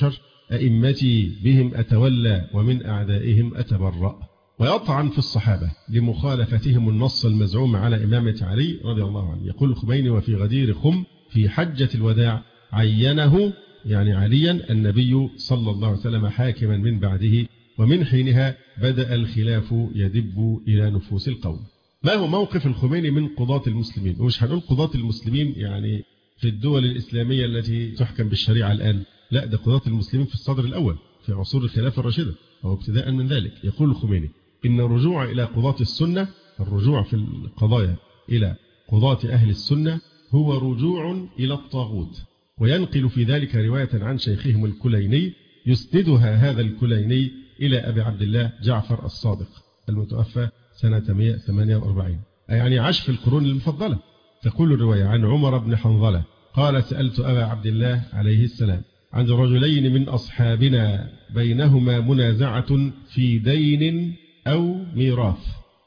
أئمتي بهم أتولى ومن أعدائهم أتبرأ. ويطعن في الصحابة لمخالفتهم النص المزعوم على إمامة علي رضي الله عنه. يقول الخميني: وفي غدير خم في حجة الوداع عينه، يعني عليا، النبي صلى الله عليه وسلم حاكما من بعده، ومن حينها بدأ الخلاف يدب إلى نفوس القوم. ما هو موقف الخميني من قضاة المسلمين؟ ومش هنقول قضاة المسلمين يعني في الدول الإسلامية التي تحكم بالشريعة الآن، لا، ده قضاة المسلمين في الصدر الأول في عصور الخلافة الراشدة أو ابتداء من ذلك. يقول الخميني: إن الرجوع إلى قضاة السنة، الرجوع في القضايا إلى قضاة أهل السنة، هو رجوع إلى الطاغوت. وينقل في ذلك رواية عن شيخهم الكليني يسندها هذا الكليني إلى أبي عبد الله جعفر الصادق المتوفى سنة 148، يعني عاش في القرون المفضلة. تقول الرواية عن عمر بن حنظلة قال: سألت أبا عبد الله عليه السلام عن رجلين من أصحابنا بينهما منازعة في دين أو ميراث،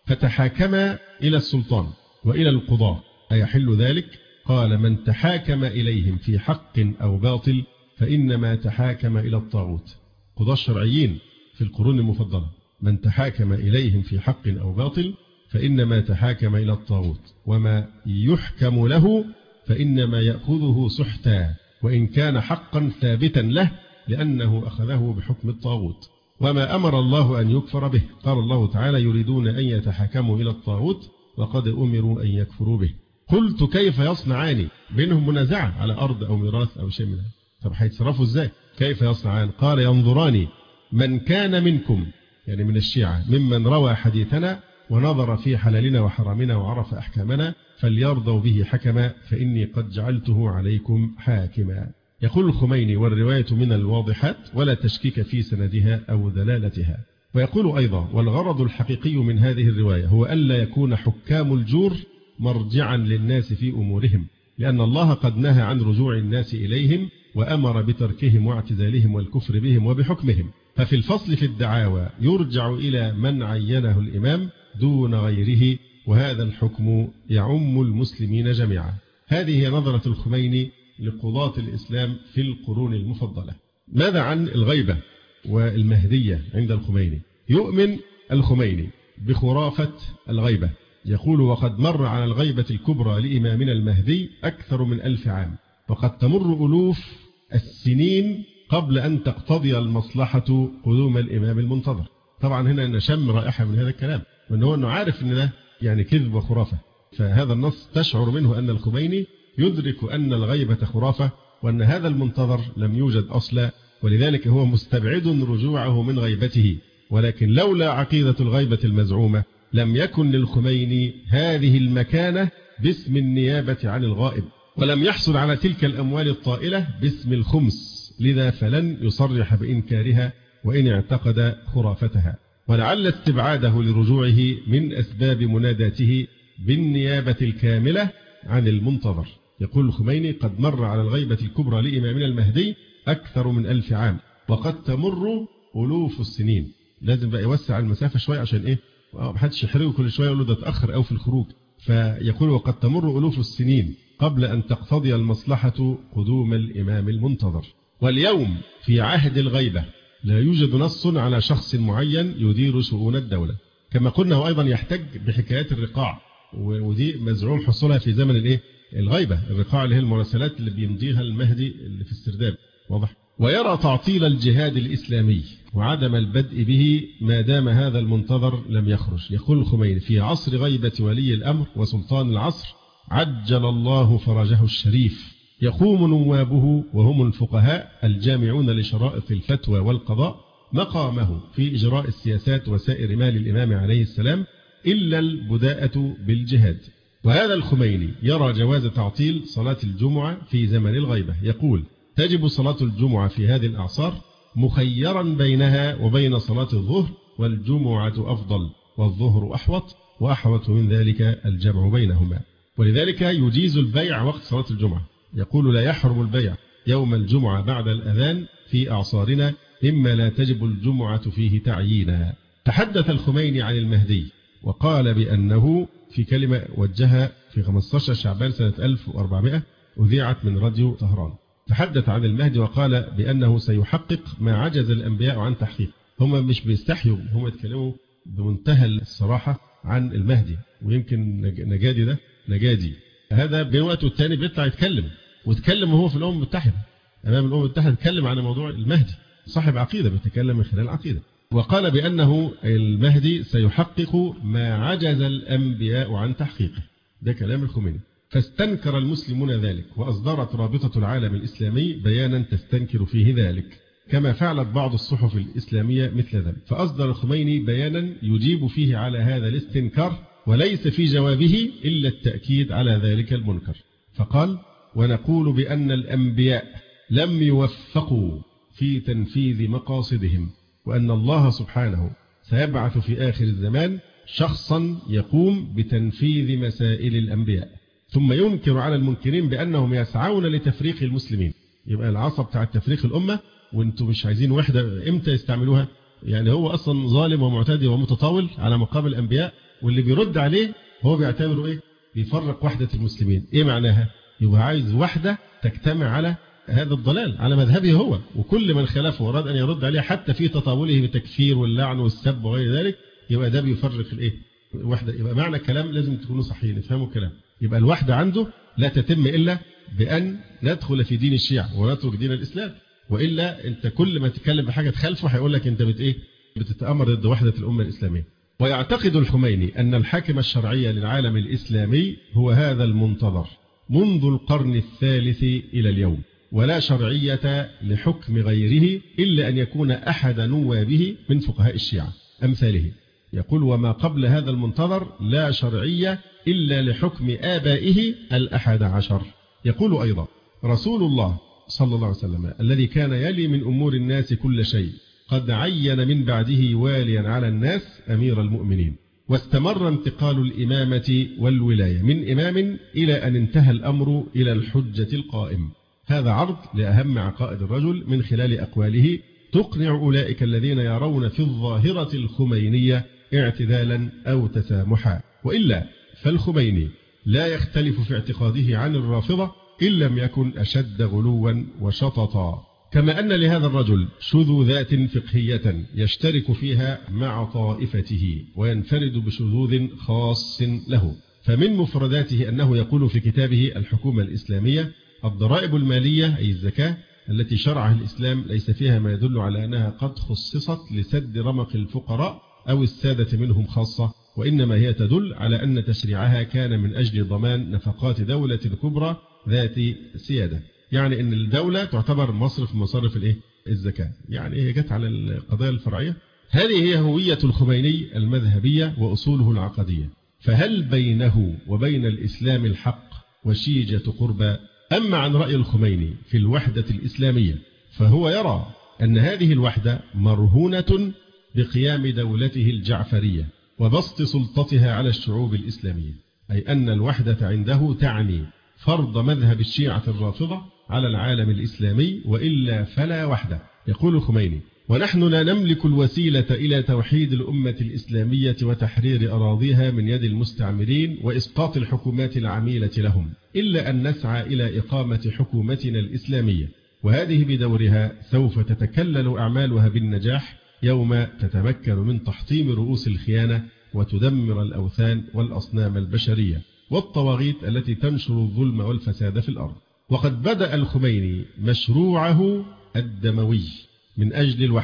فتحاكما إلى السلطان وإلى القضاة، أيحل ذلك؟ قال: من تحاكم إليهم في حق أو باطل فإنما تحاكم إلى الطاغوت. قضاة الشرعيين في القرون المفضلة: من تحاكم إليهم في حق أو باطل فإنما تحاكم إلى الطاغوت، وما يحكم له فإنما يأخذه سحتا، وإن كان حقا ثابتا له لأنه أخذه بحكم الطاغوت. وما أمر الله أن يكفر به. قال الله تعالى: يريدون أن يتحاكموا إلى الطاغوت وقد أمروا أن يكفروا به. قلت: كيف يصنعان؟ بينهم منازعة على أرض أو ميراث أو شيء منها، طب هيتصرفوا إزاي؟ كيف يصنعان؟ قال: ينظران من كان منكم، يعني من الشيعة، ممن روى حديثنا ونظر في حلالنا وحرامنا وعرف أحكامنا، فليرضوا به حكما، فإني قد جعلته عليكم حاكما. يقول الخميني: والرواية من الواضحات ولا تشكيك في سندها أو دلالتها. ويقول أيضا: والغرض الحقيقي من هذه الرواية هو ألا يكون حكام الجور مرجعا للناس في أمورهم، لأن الله قد نهى عن رجوع الناس إليهم وأمر بتركهم واعتزالهم والكفر بهم وبحكمهم. ففي الفصل في الدعاوى يرجع إلى من عينه الإمام دون غيره، وهذا الحكم يعم المسلمين جميعا. هذه هي نظرة الخميني لقضاة الإسلام في القرون المفضلة. ماذا عن الغيبة والمهدية عند الخميني؟ يؤمن الخميني بخرافة الغيبة. يقول: وقد مر على الغيبة الكبرى لإمامنا المهدي أكثر من 1000 عام، وقد تمر ألوف السنين قبل أن تقتضي المصلحة قدوم الإمام المنتظر. طبعا هنا نشم رائحة من هذا الكلام، وأنه عارف أن ده يعني كذب وخرافة. فهذا النص تشعر منه أن الخميني يدرك أن الغيبة خرافة، وأن هذا المنتظر لم يوجد أصلا، ولذلك هو مستبعد رجوعه من غيبته. ولكن لولا عقيدة الغيبة المزعومة لم يكن للخميني هذه المكانة باسم النيابة عن الغائب، ولم يحصل على تلك الأموال الطائلة باسم الخمس، لذا فلن يصرح بإنكارها وإن اعتقد خرافتها. ولعل استبعاده لرجوعه من أسباب مناداته بالنيابة الكاملة عن المنتظر. يقول الخميني: قد مر على الغيبة الكبرى لإمامنا المهدي أكثر من 1000 عام، وقد تمر ألوف السنين. لازم بقى يوسع المسافة شوية عشان إيه؟ محدش يحرقه كل شوية يقول له ده تأخر أو في الخروج. فيقول: وقد تمر ألوف السنين قبل أن تقتضي المصلحة قدوم الإمام المنتظر. واليوم في عهد الغيبة لا يوجد نص على شخص معين يدير شؤون الدولة، كما قلنا. وأيضا يحتج بحكايات الرقاع، ودي مزعوم حصولها في زمن الإيه؟ الغيبة. الرقاع اللي هي المراسلات اللي بيمضيها المهدي اللي في السرداب، واضح. ويرى تعطيل الجهاد الإسلامي وعدم البدء به ما دام هذا المنتظر لم يخرج. يقول الخميني: في عصر غيبة ولي الأمر وسلطان العصر عجل الله فرجه الشريف، يقوم نوابه وهم الفقهاء الجامعون لشرائط الفتوى والقضاء مقامه في إجراء السياسات وسائر مال الإمام عليه السلام إلا البداءة بالجهاد. وهذا الخميني يرى جواز تعطيل صلاة الجمعة في زمن الغيبة. يقول: تجب صلاة الجمعة في هذه الأعصار مخيرا بينها وبين صلاة الظهر، والجمعة أفضل والظهر أحوط، وأحوط من ذلك الجمع بينهما. ولذلك يجيز البيع وقت صلاة الجمعة. يقول: لا يحرم البيع يوم الجمعة بعد الأذان في أعصارنا مما لا تجب الجمعة فيه تعيينا. تحدث الخميني عن المهدي وقال بأنه في كلمة وجهها في 15 شعبان سنة 1400 أذيعت من راديو طهران. تحدث عن المهدي وقال بأنه سيحقق ما عجز الأنبياء عن تحقيقه. هم مش بيستحيوا، هم يتكلموا بمنتهى الصراحة عن المهدي. ويمكن نجادي هذا بين وقت والتاني بيطلع يتكلم، وتكلم وهو في الأمم المتحدة أمام الأمم المتحدة، يتكلم عن موضوع المهدي، صاحب عقيدة بيتكلم من خلال عقيدة. وقال بأنه المهدي سيحقق ما عجز الأنبياء عن تحقيقه. ده كلام الخميني. فاستنكر المسلمون ذلك، وأصدرت رابطة العالم الإسلامي بيانا تستنكر فيه ذلك، كما فعلت بعض الصحف الإسلامية مثل ذلك. فأصدر الخميني بيانا يجيب فيه على هذا الاستنكار، وليس في جوابه إلا التأكيد على ذلك المنكر. فقال: ونقول بأن الأنبياء لم يوفقوا في تنفيذ مقاصدهم، وأن الله سبحانه سيبعث في آخر الزمان شخصا يقوم بتنفيذ مسائل الأنبياء. ثم ينكر على المنكرين بأنهم يسعون لتفريق المسلمين. يبقى العصا بتاع تفريق الأمة، وانتم مش عايزين وحدة، امتى يستعملوها؟ يعني هو أصلا ظالم ومعتدي ومتطاول على مقام الأنبياء، واللي بيرد عليه هو بيعتبره إيه؟ بيفرق وحدة المسلمين. إيه معناها؟ يبقى عايز وحدة تجتمع على هذا الضلال، على مذهبه هو، وكل من خلافه وراد أن يرد عليه حتى في تطاوله بالتكفير واللعن والسب وغير ذلك، يبقى ده بيفرق الإيه؟ الوحدة. يبقى معنى الكلام لازم تكونوا صحيحين، افهموا الكلام. يبقى الوحدة عنده لا تتم إلا بأن ندخل في دين الشيعة ونترك دين الإسلام، وإلا أنت كل ما تتكلم بحاجة تخالفه هيقول لك أنت بتتأمر ضد وحدة الأمة الإسلامية. ويعتقد الخميني أن الحاكم الشرعي للعالم الإسلامي هو هذا المنتظر منذ القرن الثالث إلى اليوم، ولا شرعية لحكم غيره إلا أن يكون أحد نوابه من فقهاء الشيعة أمثاله. يقول: وما قبل هذا المنتظر لا شرعية إلا لحكم آبائه 11. يقول أيضا: رسول الله صلى الله عليه وسلم الذي كان يلي من أمور الناس كل شيء قد عين من بعده واليا على الناس أمير المؤمنين، واستمر انتقال الإمامة والولاية من إمام إلى أن انتهى الأمر إلى الحجة القائم. هذا عرض لأهم عقائد الرجل من خلال أقواله تقنع أولئك الذين يرون في الظاهرة الخمينية اعتدالا أو تسامحا. وإلا فالخميني لا يختلف في اعتقاده عن الرافضة إن لم يكن أشد غلوا وشططا. كما أن لهذا الرجل شذوذات فقهية يشترك فيها مع طائفته وينفرد بشذوذ خاص له. فمن مفرداته أنه يقول في كتابه الحكومة الإسلامية: الضرائب المالية أي الزكاة التي شرعها الإسلام ليس فيها ما يدل على أنها قد خصصت لسد رمق الفقراء أو السادة منهم خاصة، وإنما هي تدل على أن تشريعها كان من أجل ضمان نفقات دولة كبرى ذات سيادة. يعني أن الدولة تعتبر مصرف مصارف الزكاة، يعني هي جت على القضايا الفرعية. هذه هي هوية الخميني المذهبية وأصوله العقدية. فهل بينه وبين الإسلام الحق وشيجة قربى؟ أما عن رأي الخميني في الوحدة الإسلامية فهو يرى أن هذه الوحدة مرهونة بقيام دولته الجعفرية وبسط سلطتها على الشعوب الإسلامية، أي أن الوحدة عنده تعني فرض مذهب الشيعة الرافضة على العالم الإسلامي، وإلا فلا وحدة. يقول الخميني: ونحن لا نملك الوسيلة إلى توحيد الأمة الإسلامية وتحرير أراضيها من يد المستعمرين وإسقاط الحكومات العميلة لهم، إلا أن نسعى إلى إقامة حكومتنا الإسلامية، وهذه بدورها سوف تتكلل أعمالها بالنجاح يوم تتمكن من تحطيم رؤوس الخيانة وتدمر الأوثان والأصنام البشرية والطواغيت التي تنشر الظلم والفساد في الأرض. وقد بدأ الخميني مشروعه الدموي من أجل الوحدة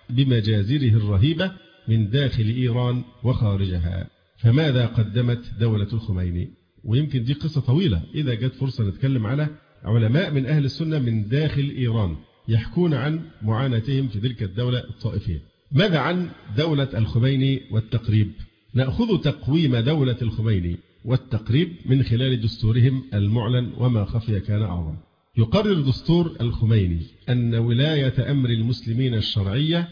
بمجازره الرهيبة من داخل إيران وخارجها. فماذا قدمت دولة الخميني؟ ويمكن دي قصة طويلة، إذا جت فرصة نتكلم على علماء من أهل السنة من داخل إيران يحكون عن معاناتهم في تلك الدولة الطائفية. ماذا عن دولة الخميني والتقريب؟ نأخذ تقويم دولة الخميني والتقريب من خلال دستورهم المعلن، وما خفي كان أعظم. يقرر دستور الخميني أن ولاية أمر المسلمين الشرعية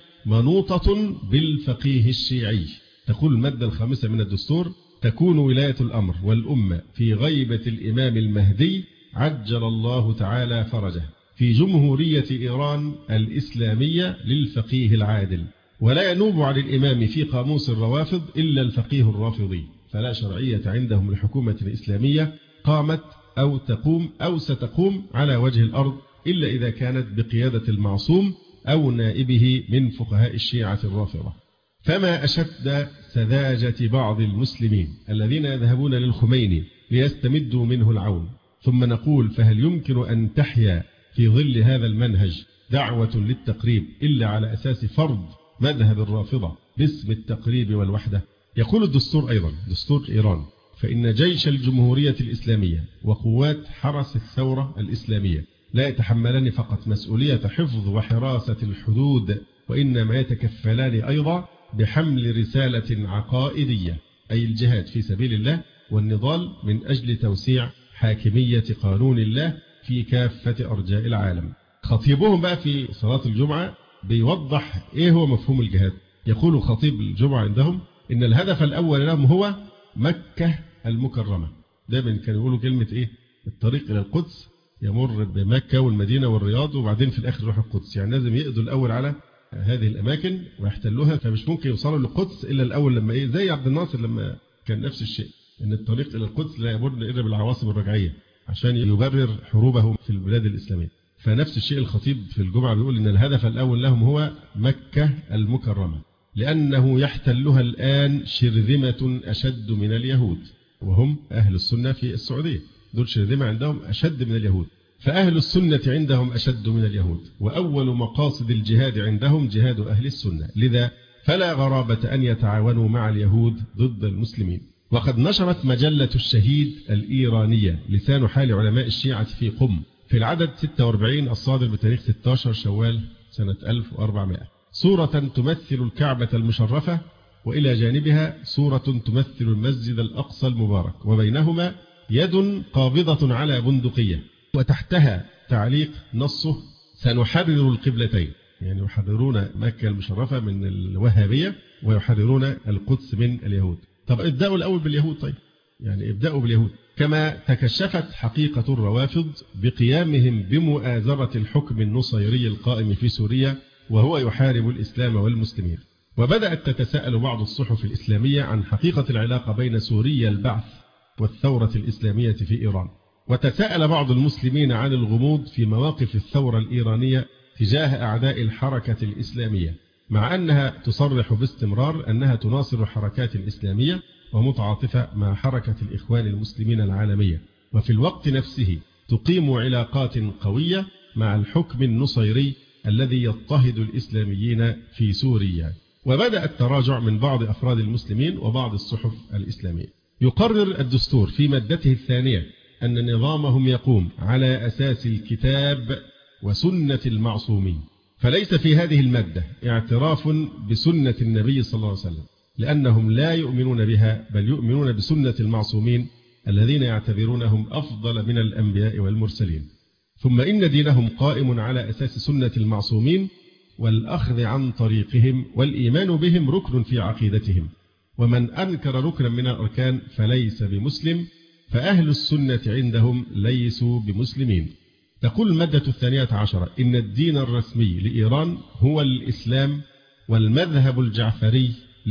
منوطة بالفقيه الشيعي. تقول المادة 5 من الدستور: تكون ولاية الأمر والأمة في غيبة الإمام المهدي عجل الله تعالى فرجه في جمهورية إيران الإسلامية للفقيه العادل، ولا ينوب عن الإمام في قاموس الروافض إلا الفقيه الرافضي، فلا شرعية عندهم لحكومة إسلامية قامت أو تقوم أو ستقوم على وجه الأرض إلا إذا كانت بقيادة المعصوم أو نائبه من فقهاء الشيعة الرافضة. فما أشد سذاجة بعض المسلمين الذين يذهبون للخميني ليستمدوا منه العون. ثم نقول: فهل يمكن أن تحيا في ظل هذا المنهج دعوة للتقريب إلا على أساس فرض مذهب الرافضة باسم التقريب والوحدة؟ يقول الدستور أيضا، دستور إيران: فإن جيش الجمهورية الإسلامية وقوات حرس الثورة الإسلامية لا يتحملان فقط مسؤولية حفظ وحراسة الحدود، وإنما يتكفلان أيضا بحمل رسالة عقائدية، أي الجهاد في سبيل الله والنضال من أجل توسيع حاكمية قانون الله في كافة أرجاء العالم. خطيبهم بقى في صلاة الجمعة بيوضح إيه هو مفهوم الجهاد. يقول خطيب الجمعة عندهم: إن الهدف الأول لهم هو مكة المكرمة. دايما كانوا يقولوا كلمة إيه؟ الطريق إلى القدس يمر بمكة والمدينة والرياض وبعدين في الآخر يروح القدس، يعني لازم يقضوا الأول على هذه الأماكن ويحتلوها، فمش ممكن يوصلوا للقدس إلا الأول لما إيه، زي عبد الناصر لما كان نفس الشيء، إن الطريق إلى القدس لا يمر إلا بالعواصم الرجعية عشان يبرر حروبه في البلاد الإسلامية. فنفس الشيء الخطيب في الجمعة بيقول إن الهدف الأول لهم هو مكة المكرمة، لأنه يحتلها الآن شرذمة أشد من اليهود، وهم أهل السنة في السعودية، دول شرذمة عندهم أشد من اليهود، فأهل السنة عندهم أشد من اليهود، وأول مقاصد الجهاد عندهم جهاد أهل السنة، لذا فلا غرابة أن يتعاونوا مع اليهود ضد المسلمين. وقد نشرت مجلة الشهيد الإيرانية لسان حال علماء الشيعة في قم في العدد 46 الصادر بتاريخ 16 شوال سنة 1400 صورة تمثل الكعبة المشرفة، وإلى جانبها صورة تمثل المسجد الأقصى المبارك، وبينهما يد قابضة على بندقية، وتحتها تعليق نصه: سنحرر القبلتين، يعني يحررون مكة المشرفة من الوهابية ويحررون القدس من اليهود. طب ابدأوا الأول باليهود، طيب يعني ابدأوا باليهود. كما تكشفت حقيقة الروافض بقيامهم بمؤازرة الحكم النصيري القائم في سوريا وهو يحارب الإسلام والمسلمين. وبدأت تتساءل بعض الصحف الإسلامية عن حقيقة العلاقة بين سوريا البعث والثورة الإسلامية في إيران، وتساءل بعض المسلمين عن الغموض في مواقف الثورة الإيرانية تجاه أعداء الحركة الإسلامية، مع أنها تصرح باستمرار أنها تناصر الحركات الإسلامية ومتعاطفة مع حركة الإخوان المسلمين العالمية، وفي الوقت نفسه تقيم علاقات قوية مع الحكم النصيري الذي يضطهد الإسلاميين في سوريا. وبدأ التراجع من بعض أفراد المسلمين وبعض الصحف الإسلامية. يقرر الدستور في مادته الثانية أن نظامهم يقوم على أساس الكتاب وسنة المعصومين، فليس في هذه المادة اعتراف بسنة النبي صلى الله عليه وسلم، لأنهم لا يؤمنون بها، بل يؤمنون بسنة المعصومين الذين يعتبرونهم أفضل من الأنبياء والمرسلين. ثم إن دينهم قائم على أساس سنة المعصومين والأخذ عن طريقهم، والإيمان بهم ركن في عقيدتهم، ومن أنكر ركنا من الأركان فليس بمسلم، فأهل السنة عندهم ليسوا بمسلمين. تقول المادة 12 إن الدين الرسمي لإيران هو الإسلام والمذهب الجعفري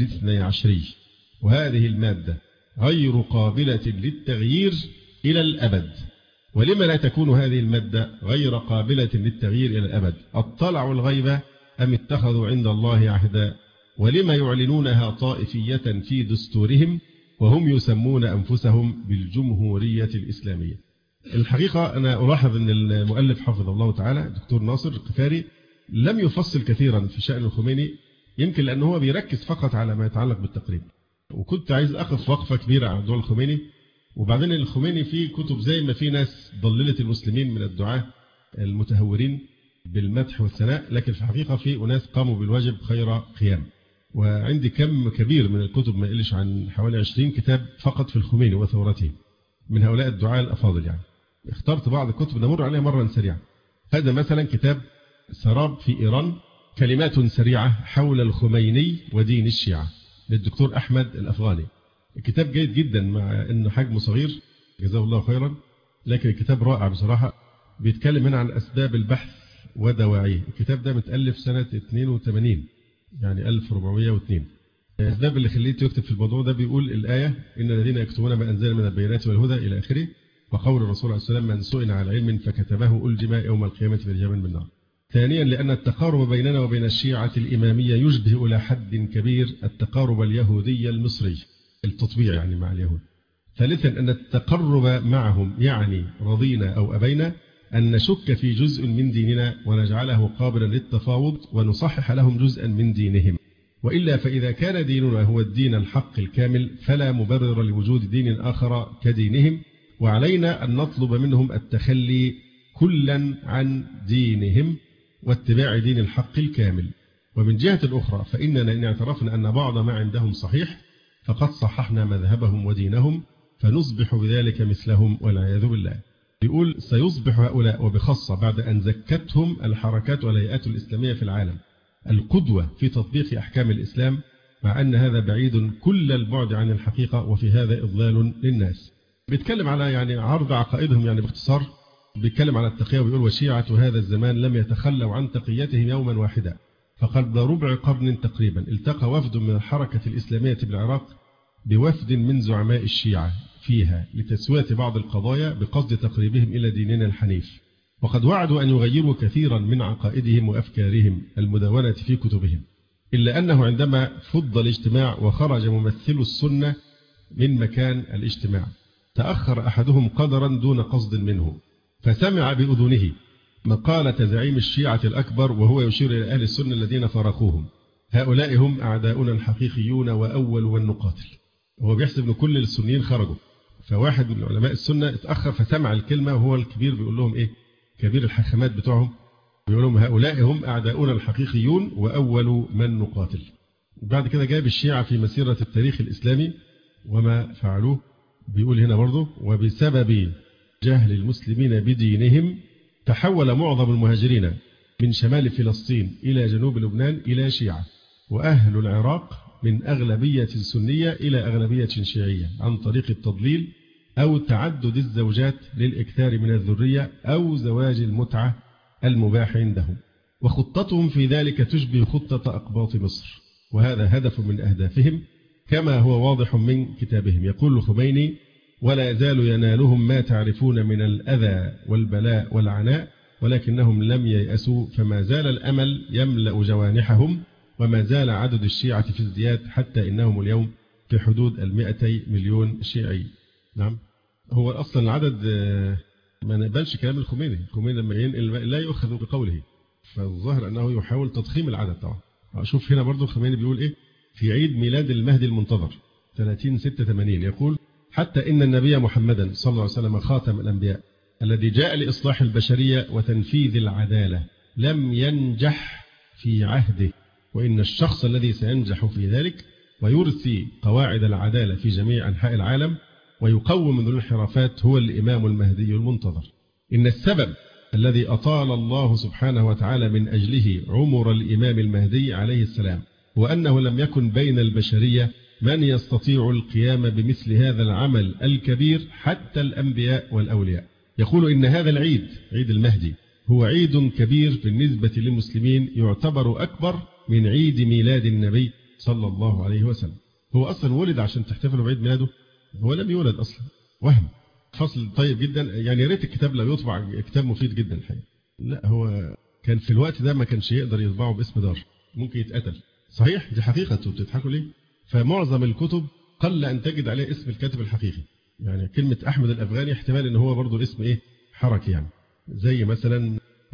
ل12، وهذه المادة غير قابلة للتغيير إلى الأبد. ولما لا تكون هذه المادة غير قابلة للتغيير إلى الأبد؟ اطلعوا الغيب أم اتخذوا عند الله عهدا؟ ولما يعلنونها طائفية في دستورهم وهم يسمون أنفسهم بالجمهورية الإسلامية؟ الحقيقة أنا ألاحظ أن المؤلف حفظه الله تعالى دكتور ناصر القفاري لم يفصل كثيرا في شأن الخميني، يمكن لأنه هو بيركز فقط على ما يتعلق بالتقريب. وكنت عايز أقف وقفة كبيرة على موضوع الخميني. وبعدين الخميني فيه كتب زي ما في ناس ضللت المسلمين من الدعاة المتهورين بالمدح والثناء، لكن في الحقيقة في أناس قاموا بالواجب خير قيام. وعندي كم كبير من الكتب ما يقلش عن حوالي 20 كتاب فقط في الخميني وثورته من هؤلاء الدعاة الأفاضل. يعني اخترت بعض الكتب نمر عليها مرة سريعا. هذا مثلا كتاب سراب في إيران، كلمات سريعة حول الخميني ودين الشيعة للدكتور أحمد الأفغاني. الكتاب جيد جدا مع أنه حجمه صغير جزاه الله خيرا، لكن الكتاب رائع بصراحة. بيتكلم هنا عن أسباب البحث ودواعيه. الكتاب ده متألف سنة 82 يعني 1402. الأسباب اللي خليته يكتب في الموضوع ده بيقول الآية إن الذين يكتبون ما أنزل من البينات والهدى إلى آخره، وقول الرسول عليه السلام من سئل على علم فكتبه ألجم يوم القيامة برجام من نار. ثانيا لأن التقارب بيننا وبين الشيعة الإمامية يشبه إلى حد كبير التقارب اليهودي المصري، التطبيع يعني مع اليهود. ثالثا أن التقرب معهم يعني رضينا أو أبينا أن نشك في جزء من ديننا ونجعله قابلا للتفاوض ونصحح لهم جزءا من دينهم، وإلا فإذا كان ديننا هو الدين الحق الكامل فلا مبرر لوجود دين آخر كدينهم، وعلينا أن نطلب منهم التخلي كلا عن دينهم واتباع دين الحق الكامل. ومن جهة أخرى فإننا إن اعترفنا أن بعض ما عندهم صحيح فقد صححنا مذهبهم ودينهم فنصبح بذلك مثلهم والعياذ بالله. يقول سيصبح هؤلاء وبخاصة بعد أن زكتهم الحركات والهيئات الإسلامية في العالم القدوة في تطبيق أحكام الإسلام، مع أن هذا بعيد كل البعد عن الحقيقة وفي هذا إضلال للناس. بيتكلم على يعني عرض عقائدهم يعني باختصار. بيتكلم على التقية ويقول وشيعة هذا الزمان لم يتخلوا عن تقيتهم يوما واحدا، فقد ربع قرن تقريبا التقى وفد من الحركة الإسلامية بالعراق بوفد من زعماء الشيعة فيها لتسوية بعض القضايا بقصد تقريبهم إلى ديننا الحنيف، وقد وعدوا أن يغيروا كثيرا من عقائدهم وأفكارهم المدونة في كتبهم، إلا أنه عندما فض الاجتماع وخرج ممثل السنة من مكان الاجتماع تأخر أحدهم قدرا دون قصد منه، فسمع بأذنه مقالة زعيم الشيعة الأكبر وهو يشير إلى أهل السنة الذين فارقوهم هؤلاء هم أعداؤنا الحقيقيون وأول من نقاتل. هو بيحسب أن كل السنيين خرجوا، فواحد من علماء السنة اتأخر فسمع الكلمة وهو الكبير بيقول لهم إيه؟ كبير الحاخامات بتوعهم بيقول لهم هؤلاء هم أعداؤنا الحقيقيون وأول من نقاتل. بعد كده جاب الشيعة في مسيرة التاريخ الإسلامي وما فعلوه. بيقول هنا برضه وبسبب جهل المسلمين بدينهم تحول معظم المهاجرين من شمال فلسطين إلى جنوب لبنان إلى شيعة، وأهل العراق من أغلبية سنية إلى أغلبية شيعية عن طريق التضليل أو تعدد الزوجات للإكثار من الذرية أو زواج المتعة المباح عندهم، وخطتهم في ذلك تشبه خطة أقباط مصر، وهذا هدف من أهدافهم كما هو واضح من كتابهم. يقول الخميني ولا يزال ينالهم ما تعرفون من الأذى والبلاء والعناء، ولكنهم لم ييأسوا فما زال الأمل يملأ جوانحهم، وما زال عدد الشيعة في ازدياد حتى إنهم اليوم في حدود 200 مليون شيعي. نعم، هو أصلا العدد ما نقبلش كلام الخميني. الخميني لما ينقل لا يؤخذ بقوله، فالظاهر أنه يحاول تضخيم العدد طبعا. أشوف هنا برضو الخميني بيقول إيه في عيد ميلاد المهدي المنتظر 30/6/80 يقول حتى إن النبي محمدا صلى الله عليه وسلم خاتم الأنبياء الذي جاء لإصلاح البشرية وتنفيذ العدالة لم ينجح في عهده، وإن الشخص الذي سينجح في ذلك ويرثي قواعد العدالة في جميع أنحاء العالم ويقوم من الانحرافات هو الإمام المهدي المنتظر. إن السبب الذي أطال الله سبحانه وتعالى من أجله عمر الإمام المهدي عليه السلام وأنه لم يكن بين البشرية من يستطيع القيام بمثل هذا العمل الكبير حتى الأنبياء والأولياء. يقول إن هذا العيد عيد المهدي هو عيد كبير بالنسبة للمسلمين يعتبر أكبر من عيد ميلاد النبي صلى الله عليه وسلم. هو أصلا ولد عشان تحتفلوا بعيد ميلاده؟ هو لم يولد أصلا، وهم. فصل طيب جدا، يعني يا ريت الكتاب لو يطبع كتاب مفيد جدا الحقيقة. لا هو كان في الوقت ده ما كانش يقدر يطبعه باسم دار، ممكن يتقتل. صحيح، دي حقيقة، انتوا بتضحكوا ليه؟ فمعظم الكتب قل أن تجد عليه اسم الكاتب الحقيقي. يعني كلمة أحمد الأفغاني احتمال إن هو برضو الاسم إيه حركي، يعني زي مثلا أهو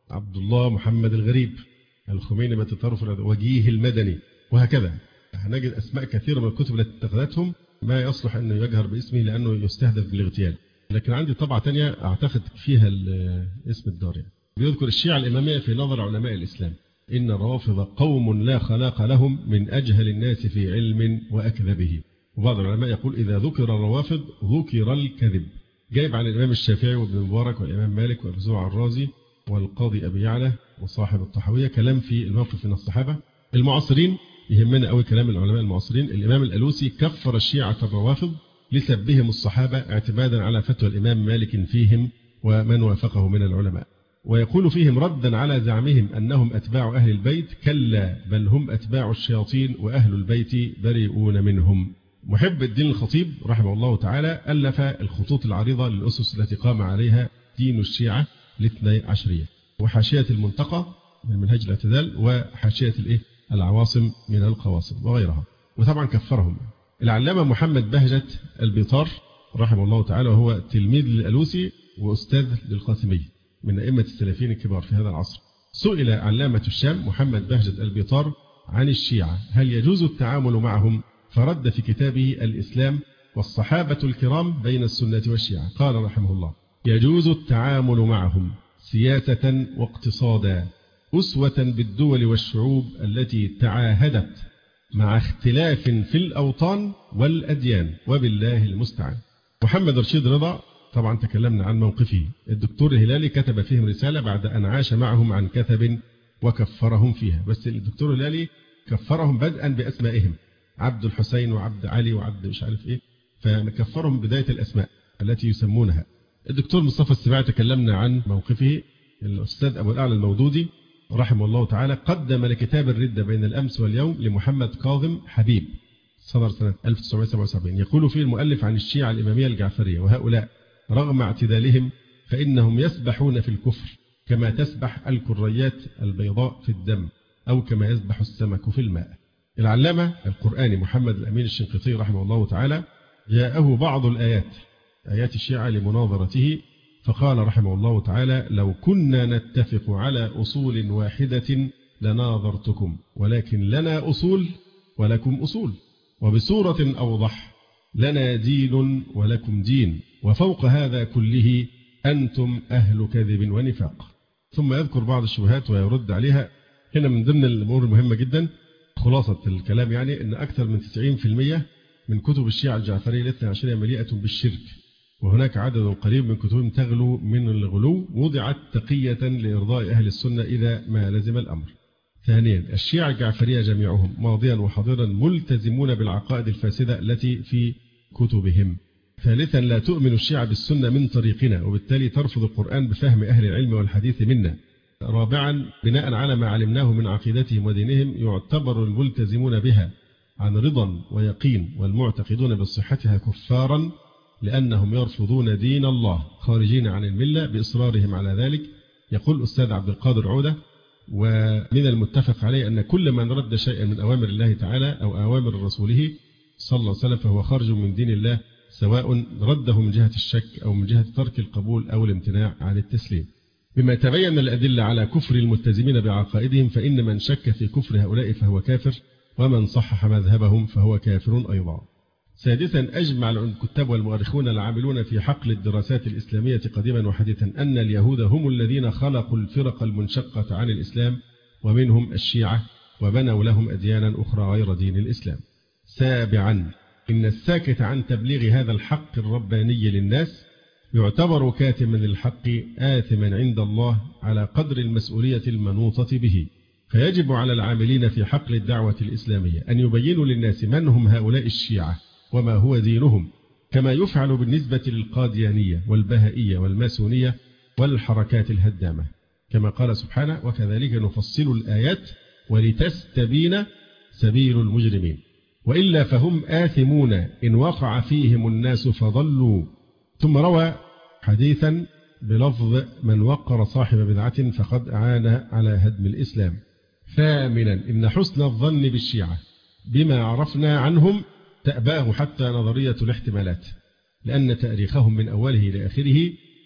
عبد الله محمد الغريب، الخميني بطرف وجيه المدني، وهكذا. هنجد أسماء كثيرة من الكتب التي اتخذتهم ما يصلح أنه يجهر باسمه لأنه يستهدف بالاغتيال. لكن عندي طبعة تانية أعتقد فيها اسم الدار، بيذكر الشيعة الإمامية في نظر علماء الإسلام: إن الروافض قوم لا خلاق لهم، من أجهل الناس في علم وأكذبه. وبعض العلماء يقول إذا ذكر الروافض ذكر الكذب. جايب عن الإمام الشافعي وابن المبارك والإمام مالك وأبو زرع الرازي والقاضي أبي يعلى وصاحب الطحاوية كلام في الموقف من الصحابة. المعاصرين يهمنا قوي كلام العلماء المعاصرين. الإمام الألوسي كفر الشيعة الروافض لسبهم الصحابة اعتمادا على فتوى الإمام مالك فيهم ومن وافقه من العلماء، ويقول فيهم ردا على زعمهم أنهم أتباع أهل البيت: كلا بل هم أتباع الشياطين وأهل البيت بريئون منهم. محب الدين الخطيب رحمه الله تعالى ألف الخطوط العريضة للأسس التي قام عليها دين الشيعة الاثني عشرية، وحاشية المنتقى من منهج الاعتدال، وحاشية العواصم من القواصم وغيرها. وطبعا كفرهم العلامة محمد بهجت البيطار رحمه الله تعالى، وهو تلميذ للألوسي وأستاذ للقاسمي من أئمة السلفيين الكبار في هذا العصر. سئل علامة الشام محمد بهجت البيطار عن الشيعة هل يجوز التعامل معهم، فرد في كتابه الإسلام والصحابة الكرام بين السنة والشيعة، قال رحمه الله: يجوز التعامل معهم سياسة واقتصادا، أسوة بالدول والشعوب التي تعاهدت، مع اختلاف في الأوطان والأديان، وبالله المستعان. محمد رشيد رضا طبعا تكلمنا عن موقفه. الدكتور الهلالي كتب فيهم رسالة بعد أن عاش معهم عن كثب وكفرهم فيها، بس الدكتور الهلالي كفرهم بدءا بأسمائهم: عبد الحسين وعبد علي وعبد مش عارف إيه، فكفرهم بداية الأسماء التي يسمونها. الدكتور مصطفى السباعي تكلمنا عن موقفه. الأستاذ أبو الأعلى المودودي رحمه الله تعالى قدم لكتاب الردة بين الأمس واليوم لمحمد كاظم حبيب، صدر سنة 1977. يقول فيه المؤلف عن الشيعة الإمامية الجعفرية: وهؤلاء رغم اعتدالهم فإنهم يسبحون في الكفر كما تسبح الكريات البيضاء في الدم، أو كما يسبح السمك في الماء. العلامة القرآني محمد الأمين الشنقيطي رحمه الله تعالى جاءه بعض آيات الشيعة لمناظرته، فقال رحمه الله تعالى: لو كنا نتفق على أصول واحدة لناظرتكم، ولكن لنا أصول ولكم أصول، وبصورة أوضح: لنا دين ولكم دين، وفوق هذا كله أنتم أهل كذب ونفاق. ثم يذكر بعض الشبهات ويرد عليها. هنا من ضمن الأمور المهمة جدا خلاصة الكلام، يعني أن أكثر من 90% من كتب الشيعة الجعفرية الاثنى عشرية مليئة بالشرك، وهناك عدد قليل من كتبهم تغلو من الغلو، وضعت تقية لإرضاء أهل السنة إذا ما لزم الأمر. ثانيا، الشيعة الجعفرية جميعهم ماضيا وحاضرا ملتزمون بالعقائد الفاسدة التي في كتبهم. ثالثا، لا تؤمن الشيعة بالسنة من طريقنا، وبالتالي ترفض القرآن بفهم أهل العلم والحديث منا. رابعا، بناء على ما علمناه من عقيدتهم ودينهم يعتبر الملتزمون بها عن رضا ويقين، والمعتقدون بصحتها كفارا، لأنهم يرفضون دين الله خارجين عن الملة بإصرارهم على ذلك. يقول الأستاذ عبد القادر عودة: ومن المتفق عليه أن كل من رد شيئا من أوامر الله تعالى أو أوامر رسوله صلى الله عليه وسلم فهو خارج من دين الله، سواء رده من جهة الشك أو من جهة ترك القبول أو الامتناع عن التسليم. بما تبين الأدلة على كفر الملتزمين بعقائدهم، فإن من شك في كفر هؤلاء فهو كافر، ومن صحح مذهبهم فهو كافر أيضا. سادسا، أجمع الكتاب والمؤرخون العاملون في حقل الدراسات الإسلامية قديما وحديثا أن اليهود هم الذين خلقوا الفرق المنشقة عن الإسلام، ومنهم الشيعة، وبنوا لهم أديانا أخرى غير دين الإسلام. سابعا، إن الساكت عن تبليغ هذا الحق الرباني للناس يعتبر كاتما للحق آثما عند الله على قدر المسؤولية المنوطة به، فيجب على العاملين في حقل الدعوة الإسلامية أن يبينوا للناس من هم هؤلاء الشيعة وما هو دينهم، كما يفعل بالنسبة للقاديانية والبهائية والماسونية والحركات الهدامة، كما قال سبحانه: وكذلك نفصل الآيات ولتستبين سبيل المجرمين، وإلا فهم آثمون إن وقع فيهم الناس فضلوا. ثم روى حديثا بلفظ: من وقر صاحب بدعة فقد أعان على هدم الإسلام. ثامنا، إن حسن الظن بالشيعة بما عرفنا عنهم تأباه حتى نظرية الاحتمالات، لأن تاريخهم من أوله إلى آخره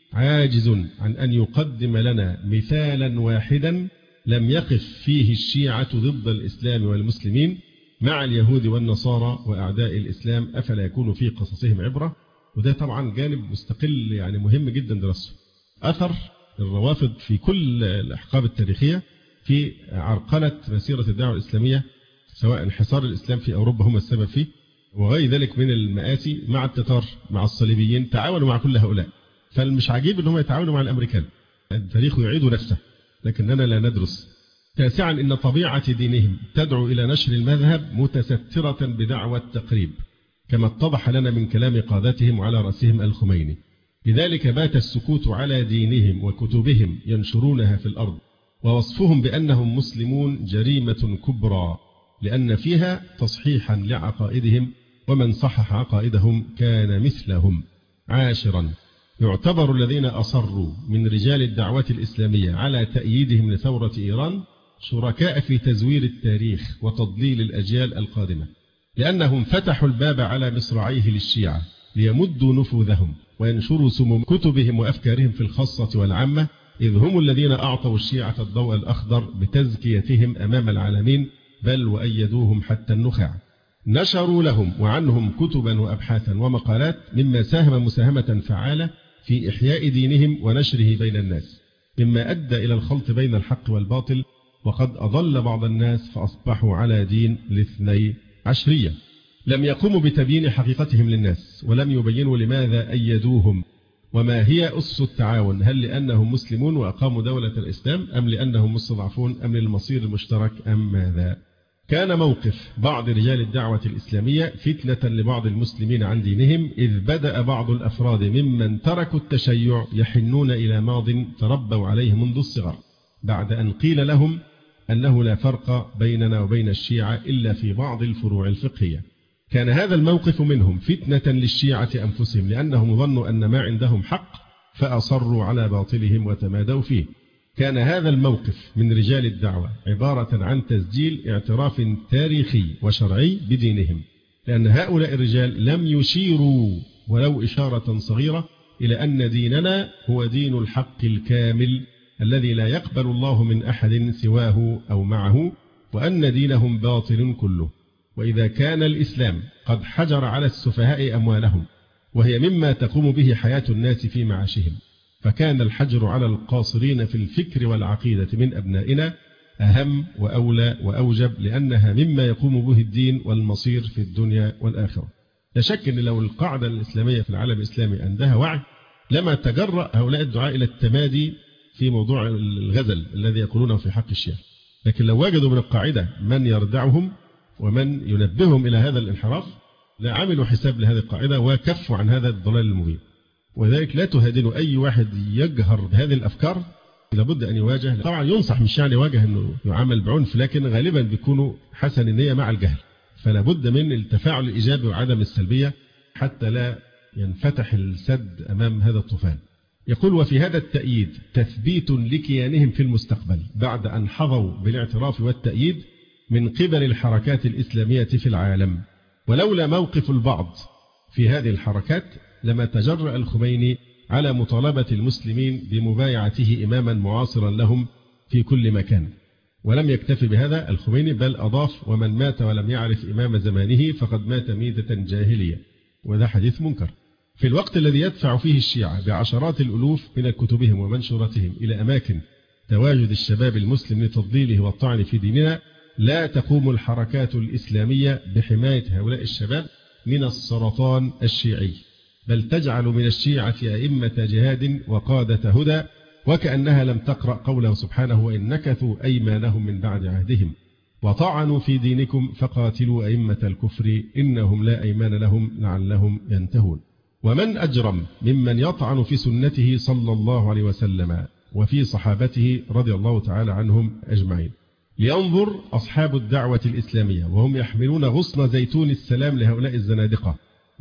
عاجز عن أن يقدم لنا مثالا واحدا لم يقف فيه الشيعة ضد الإسلام والمسلمين مع اليهود والنصارى وأعداء الإسلام، أفلا يكون في قصصهم عبرة؟ وده طبعا جانب مستقل يعني مهم جدا دراسته. أثر الروافض في كل الأحقاب التاريخية في عرقلة مسيرة الدعوة الإسلامية، سواء انحصار الإسلام في أوروبا هم السبب فيه وغير ذلك من المآسي، مع التتار مع الصليبيين تعاونوا مع كل هؤلاء. فالمش عجيب أنهم يتعاونوا مع الأمريكان، التاريخ يعيد نفسه لكننا لا ندرس. تاسعا، إن طبيعة دينهم تدعو إلى نشر المذهب متسترة بدعوى التقريب، كما اتضح لنا من كلام قادتهم وعلى رأسهم الخميني. لذلك بات السكوت على دينهم وكتبهم ينشرونها في الأرض، ووصفهم بأنهم مسلمون جريمة كبرى، لأن فيها تصحيحا لعقائدهم، ومن صحح عقائدهم كان مثلهم. عاشرا، يعتبر الذين أصروا من رجال الدعوة الإسلامية على تأييدهم لثورة إيران شركاء في تزوير التاريخ وتضليل الأجيال القادمة، لأنهم فتحوا الباب على مصراعيه للشيعة ليمدوا نفوذهم وينشروا سموم كتبهم وأفكارهم في الخاصة والعامة، إذ هم الذين أعطوا الشيعة الضوء الأخضر بتزكيتهم أمام العالمين، بل وأيدوهم حتى النخاع. نشروا لهم وعنهم كتبا وأبحاثا ومقالات، مما ساهم مساهمة فعالة في إحياء دينهم ونشره بين الناس، مما أدى إلى الخلط بين الحق والباطل، وقد أضل بعض الناس فأصبحوا على دين الاثني عشرية. لم يقوموا بتبيين حقيقتهم للناس، ولم يبينوا لماذا أيدوهم وما هي أسس التعاون، هل لأنهم مسلمون وأقاموا دولة الإسلام، أم لأنهم مستضعفون، أم للمصير المشترك، أم ماذا؟ كان موقف بعض رجال الدعوة الإسلامية فتنة لبعض المسلمين عن دينهم، إذ بدأ بعض الأفراد ممن تركوا التشيع يحنون إلى ماض تربوا عليه منذ الصغر، بعد أن قيل لهم أنه لا فرق بيننا وبين الشيعة إلا في بعض الفروع الفقهية. كان هذا الموقف منهم فتنة للشيعة أنفسهم، لأنهم ظنوا أن ما عندهم حق فأصروا على باطلهم وتمادوا فيه. كان هذا الموقف من رجال الدعوة عبارة عن تسجيل اعتراف تاريخي وشرعي بدينهم، لأن هؤلاء الرجال لم يشيروا ولو إشارة صغيرة إلى أن ديننا هو دين الحق الكامل الذي لا يقبل الله من أحد سواه أو معه، وأن دينهم باطل كله. وإذا كان الإسلام قد حجر على السفهاء أموالهم، وهي مما تقوم به حياة الناس في معاشهم، فكان الحجر على القاصرين في الفكر والعقيدة من أبنائنا أهم وأولى وأوجب، لأنها مما يقوم به الدين والمصير في الدنيا والآخرة. لا شك أن لو القاعدة الإسلامية في العالم الإسلامي عندها وعي لما تجرأ هؤلاء الدعاء إلى التمادي في موضوع الغزل الذي يقولونه في حق الشيعة، لكن لو وجدوا من القاعدة من يردعهم ومن ينبههم إلى هذا الانحراف لعملوا حساب لهذه القاعدة وكفوا عن هذا الضلال المبين. وذلك لا تهادن أي واحد يجهر بهذه الأفكار، لابد أن يواجه. طبعا ينصح، مش يعني يواجه أنه يعامل بعنف، لكن غالبا بيكونوا حسن النية مع الجهل، فلا بد من التفاعل الإيجابي وعدم السلبية حتى لا ينفتح السد أمام هذا الطوفان. يقول: وفي هذا التأييد تثبيت لكيانهم في المستقبل بعد أن حظوا بالاعتراف والتأييد من قبل الحركات الإسلامية في العالم، ولولا موقف البعض في هذه الحركات لما تجرأ الخميني على مطالبة المسلمين بمبايعته إماما معاصرا لهم في كل مكان. ولم يكتفي بهذا الخميني، بل أضاف: ومن مات ولم يعرف إمام زمانه فقد مات ميتة جاهلية. وده حديث منكر. في الوقت الذي يدفع فيه الشيعة بعشرات الألوف من كتبهم ومنشوراتهم إلى أماكن تواجد الشباب المسلم لتضليله والطعن في ديننا، لا تقوم الحركات الإسلامية بحماية هؤلاء الشباب من السرطان الشيعي، بل تجعل من الشيعة أئمة جهاد وقادة هدى، وكأنها لم تقرأ قوله سبحانه: وإن نكثوا أيمانهم من بعد عهدهم وطعنوا في دينكم فقاتلوا أئمة الكفر إنهم لا أيمان لهم لعلهم ينتهون. ومن أجرم ممن يطعن في سنته صلى الله عليه وسلم وفي صحابته رضي الله تعالى عنهم أجمعين. لينظر أصحاب الدعوة الإسلامية وهم يحملون غصن زيتون السلام لهؤلاء الزنادقة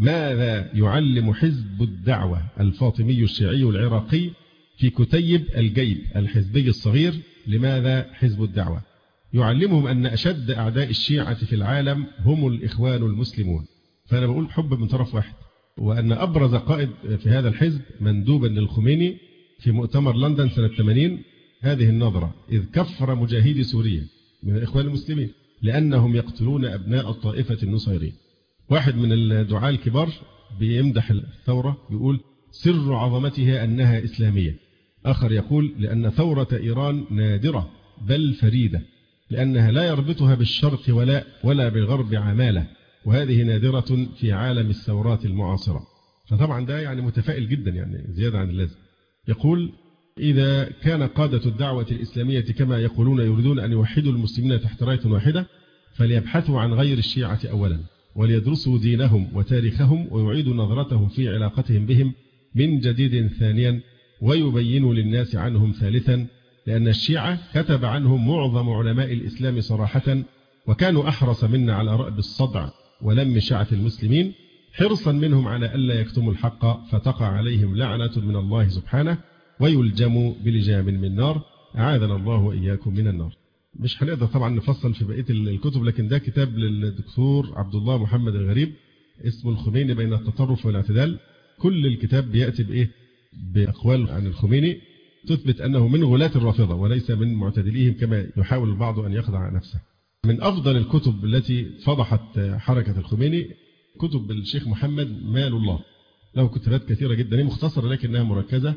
ماذا يعلم حزب الدعوة الفاطمي الشيعي العراقي في كتيب الجيب الحزبي الصغير. لماذا حزب الدعوة؟ يعلمهم أن أشد أعداء الشيعة في العالم هم الإخوان المسلمون. فأنا بقول حب من طرف واحد، وأن أبرز قائد في هذا الحزب مندوبا للخميني في مؤتمر لندن سنة 80 هذه النظرة، إذ كفر مجاهدي سوريا من الإخوان المسلمين لأنهم يقتلون أبناء الطائفة النصيرية. واحد من الدعاة الكبار بيمدح الثورة يقول سر عظمتها أنها إسلامية. آخر يقول لأن ثورة إيران نادرة بل فريدة، لأنها لا يربطها بالشرق ولا بالغرب عمالة، وهذه نادرة في عالم الثورات المعاصرة. فطبعا ده يعني متفائل جدا، يعني زيادة عن اللازم. يقول إذا كان قادة الدعوة الإسلامية كما يقولون يريدون أن يوحدوا المسلمين تحت راية واحدة، فليبحثوا عن غير الشيعة أولا، وليدرسوا دينهم وتاريخهم ويعيدوا نظرتهم في علاقتهم بهم من جديد ثانيا، ويبينوا للناس عنهم ثالثا، لأن الشيعة كتب عنهم معظم علماء الإسلام صراحة، وكانوا أحرص منا على رأب الصدع ولم شعث المسلمين، حرصا منهم على ألا يكتموا الحق فتقع عليهم لعنة من الله سبحانه ويلجموا بلجام من نار، أعاذنا الله وإياكم من النار. مش هنقدر طبعا نفصل في بقية الكتب، لكن ده كتاب للدكتور عبد الله محمد الغريب اسمه الخميني بين التطرف والاعتدال. كل الكتاب بيأتي بإيه؟ بأقوال عن الخميني تثبت أنه من غلاة الرافضة وليس من معتدليهم كما يحاول البعض أن يخدع نفسه. من أفضل الكتب التي فضحت حركة الخميني كتب الشيخ محمد مال الله، له كتابات كثيرة جدا مختصرة لكنها مركزة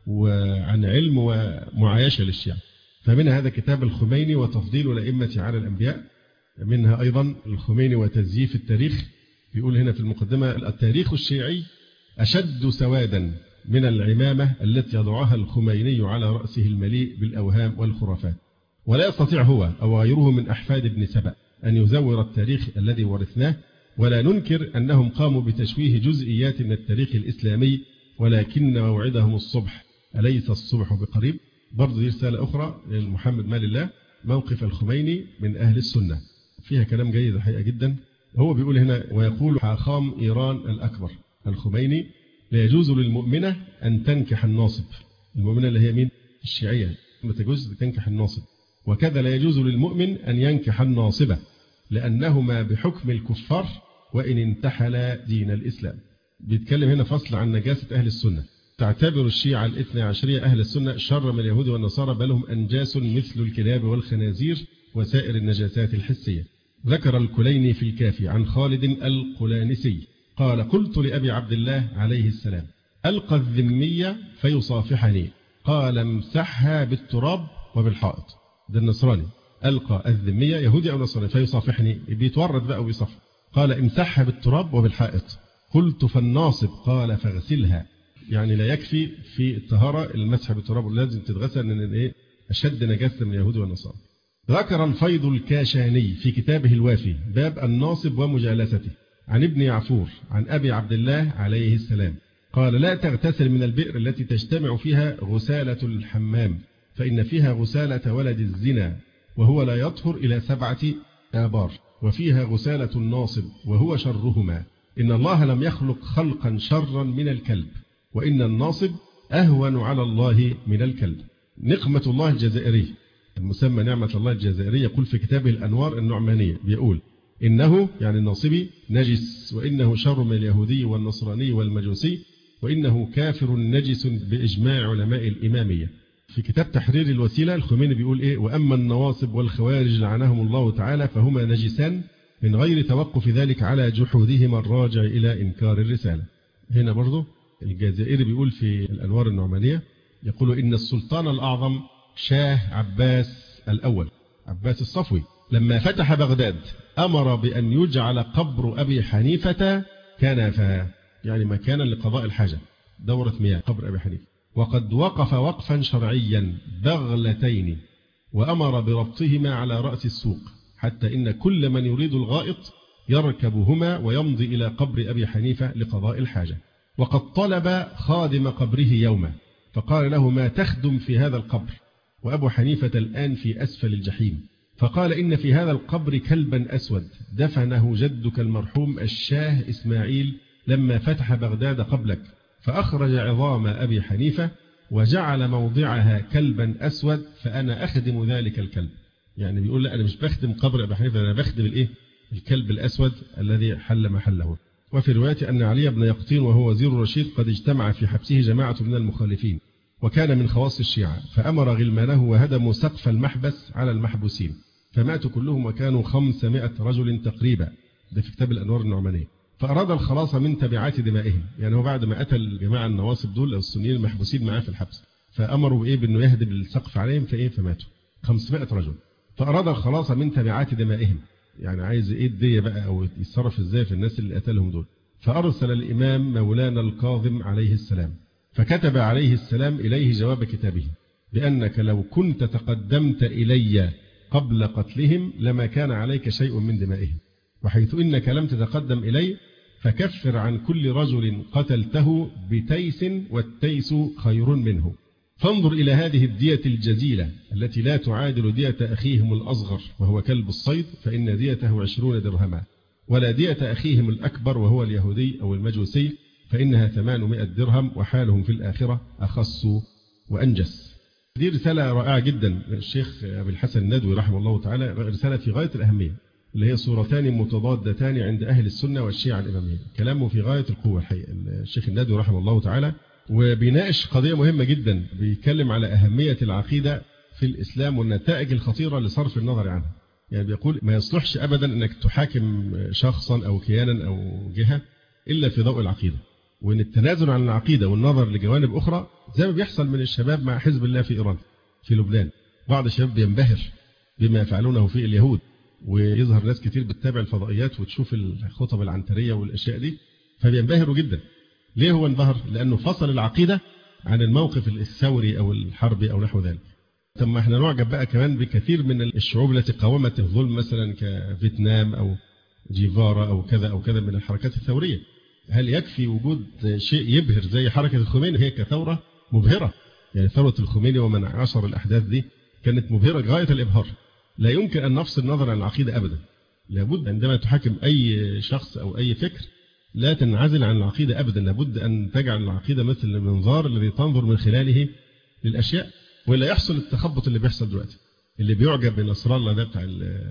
وعن علم ومعايشة للشيعة. فمنها هذا كتاب الخميني وتفضيل الأئمة على الأنبياء، منها أيضا الخميني وتزييف التاريخ. بيقول هنا في المقدمة التاريخ الشيعي أشد سوادا من العمامة التي يضعها الخميني على رأسه المليء بالأوهام والخرافات، ولا يستطيع هو أو غيره من أحفاد ابن سبأ أن يزور التاريخ الذي ورثناه، ولا ننكر أنهم قاموا بتشويه جزئيات من التاريخ الإسلامي، ولكن موعدهم الصبح، أليس الصبح بقريب؟ برضو دي رسالة أخرى لمحمد مال الله، موقف الخميني من أهل السنة، فيها كلام جيد الحقيقة جدا. هو بيقول هنا ويقول حاخام إيران الأكبر الخميني لا يجوز للمؤمنة أن تنكح الناصب. المؤمنة اللي هي مين؟ الشيعية، ما تجوز تنكح الناصب. وكذا لا يجوز للمؤمن أن ينكح الناصبة، لأنهما بحكم الكفار وإن انتحل دين الإسلام. بيتكلم هنا فصل عن نجاسة أهل السنة. تعتبر الشيعة الاثنى عشرية أهل السنة شر من اليهود والنصارى، بل هم أنجاس مثل الكلاب والخنازير وسائر النجاسات الحسية. ذكر الكليني في الكافي عن خالد القلانسي قال قلت لأبي عبد الله عليه السلام ألقى الذمية فيصافحني، قال امسحها بالتراب وبالحائط. ده النصراني، ألقى الذمية يهودي أو نصراني فيصافحني، بيتورد بقى ويصفح. قال امسحها بالتراب وبالحائط. قلت فالناصب، قال فاغسلها. يعني لا يكفي في الطهارة المسح بالتراب، لازم تتغسل من إيه؟ أشد نجاسة من اليهود والنصارى. ذكر الفيض الكاشاني في كتابه الوافي باب الناصب ومجالسته عن ابن يعفور عن أبي عبد الله عليه السلام قال لا تغتسل من البئر التي تجتمع فيها غسالة الحمام، فإن فيها غسالة ولد الزنا وهو لا يطهر إلى 7 آبار، وفيها غسالة الناصب وهو شرهما. إن الله لم يخلق خلقا شرا من الكلب، وإن الناصب أهون على الله من الكلب. نقمة الله الجزائري المسمى نعمة الله الجزائري يقول في كتابه الأنوار النعمانية، بيقول إنه يعني الناصبي نجس، وإنه شر من اليهودي والنصراني والمجوسي، وإنه كافر نجس بإجماع علماء الإمامية. في كتاب تحرير الوسيلة الخميني بيقول إيه؟ وأما النواصب والخوارج لعنهم الله تعالى فهما نجسان من غير توقف ذلك على جحودهما الراجع إلى إنكار الرسالة. هنا برضو الجزائري بيقول في الأنوار النعمانية يقول إن السلطان الأعظم شاه عباس الأول عباس الصفوي لما فتح بغداد أمر بأن يجعل قبر أبي حنيفة كنفا، يعني مكانا لقضاء الحاجة، دورة مياه قبر أبي حنيفة، وقد وقف وقفا شرعيا بغلتين، وأمر بربطهما على رأس السوق، حتى إن كل من يريد الغائط يركبهما ويمضي إلى قبر أبي حنيفة لقضاء الحاجة. وقد طلب خادم قبره يوما فقال له ما تخدم في هذا القبر؟ وأبو حنيفة الآن في أسفل الجحيم. فقال إن في هذا القبر كلبا أسود دفنه جدك المرحوم الشاه إسماعيل لما فتح بغداد قبلك، فأخرج عظام أبي حنيفة وجعل موضعها كلبا أسود، فأنا أخدم ذلك الكلب. يعني بيقول لا أنا مش بخدم قبر أبي حنيفة، أنا بخدم الكلب الأسود الذي حل محله. وفي رواية أن علي بن يقطين وهو وزير رشيد قد اجتمع في حبسه جماعة من المخالفين، وكان من خواص الشيعة، فأمر غلمانه وهدموا سقف المحبس على المحبوسين فماتوا كلهم وكانوا 500 رجل تقريبا، ده في كتاب الأنوار النعمانية. فأراد الخلاص من تبعات دمائهم، يعني هو بعد ما قتل الجماعة النواصب دول السنيين المحبوسين معاه في الحبس، فأمروا بأنه يهدم السقف عليهم فماتوا 500 رجل. فأراد الخلاص من تبعات دمائهم، يعني عايز الدية بقى أو يتصرف إزاي في الناس اللي قتلهم دول. فأرسل الإمام مولانا الكاظم عليه السلام، فكتب عليه السلام إليه جواب كتابه بأنك لو كنت تقدمت إلي قبل قتلهم لما كان عليك شيء من دمائهم، وحيث إنك لم تتقدم إلي فكفر عن كل رجل قتلته بتيس والتيس خير منه. فانظر إلى هذه الدية الجزيلة التي لا تعادل دية أخيهم الأصغر وهو كلب الصيد، فإن ديته 20 درهما، ولا دية أخيهم الأكبر وهو اليهودي أو المجوسي فإنها 800 درهم، وحالهم في الآخرة أخص وأنجس. دي رسالة رائعة جدا الشيخ أبي الحسن الندوي رحمه الله تعالى، رسالة في غاية الأهمية، اللي هي صورتان متضادتان عند أهل السنة والشيعة الإمامية. كلامه في غاية القوة الحقيقة الشيخ الندوي رحمه الله تعالى، وبيناقش قضية مهمة جدا، بيتكلم على أهمية العقيدة في الإسلام والنتائج الخطيرة لصرف النظر عنها. يعني بيقول ما يصلحش أبدا أنك تحاكم شخصا أو كيانا أو جهة إلا في ضوء العقيدة، وأن التنازل عن العقيدة والنظر لجوانب أخرى زي ما بيحصل من الشباب مع حزب الله في إيران في لبنان. بعض الشباب بينبهر بما يفعلونه في اليهود، ويظهر ناس كتير بتتابع الفضائيات وتشوف الخطب العنترية والأشياء دي فبينبهروا جدا. ليه هو انبهر؟ لأنه فصل العقيدة عن الموقف الثوري أو الحربي أو نحو ذلك. ثم احنا نعجب بقى كمان بكثير من الشعوب التي قاومت الظلم مثلا كفيتنام أو جيفارا أو كذا أو كذا من الحركات الثورية. هل يكفي وجود شيء يبهر زي حركة الخميني؟ هي كثورة مبهرة، يعني ثورة الخميني ومن عشر الأحداث دي كانت مبهرة غاية الإبهار. لا يمكن أن نفصل النظر عن العقيدة أبدا، لابد عندما تحاكم أي شخص أو أي فكر لا تنعزل عن العقيدة أبدا، لابد أن تجعل العقيدة مثل المنظار الذي تنظر من خلاله للأشياء، ولا يحصل التخبط اللي بيحصل دلوقتي. اللي بيعجب بنصر الله ده بتاع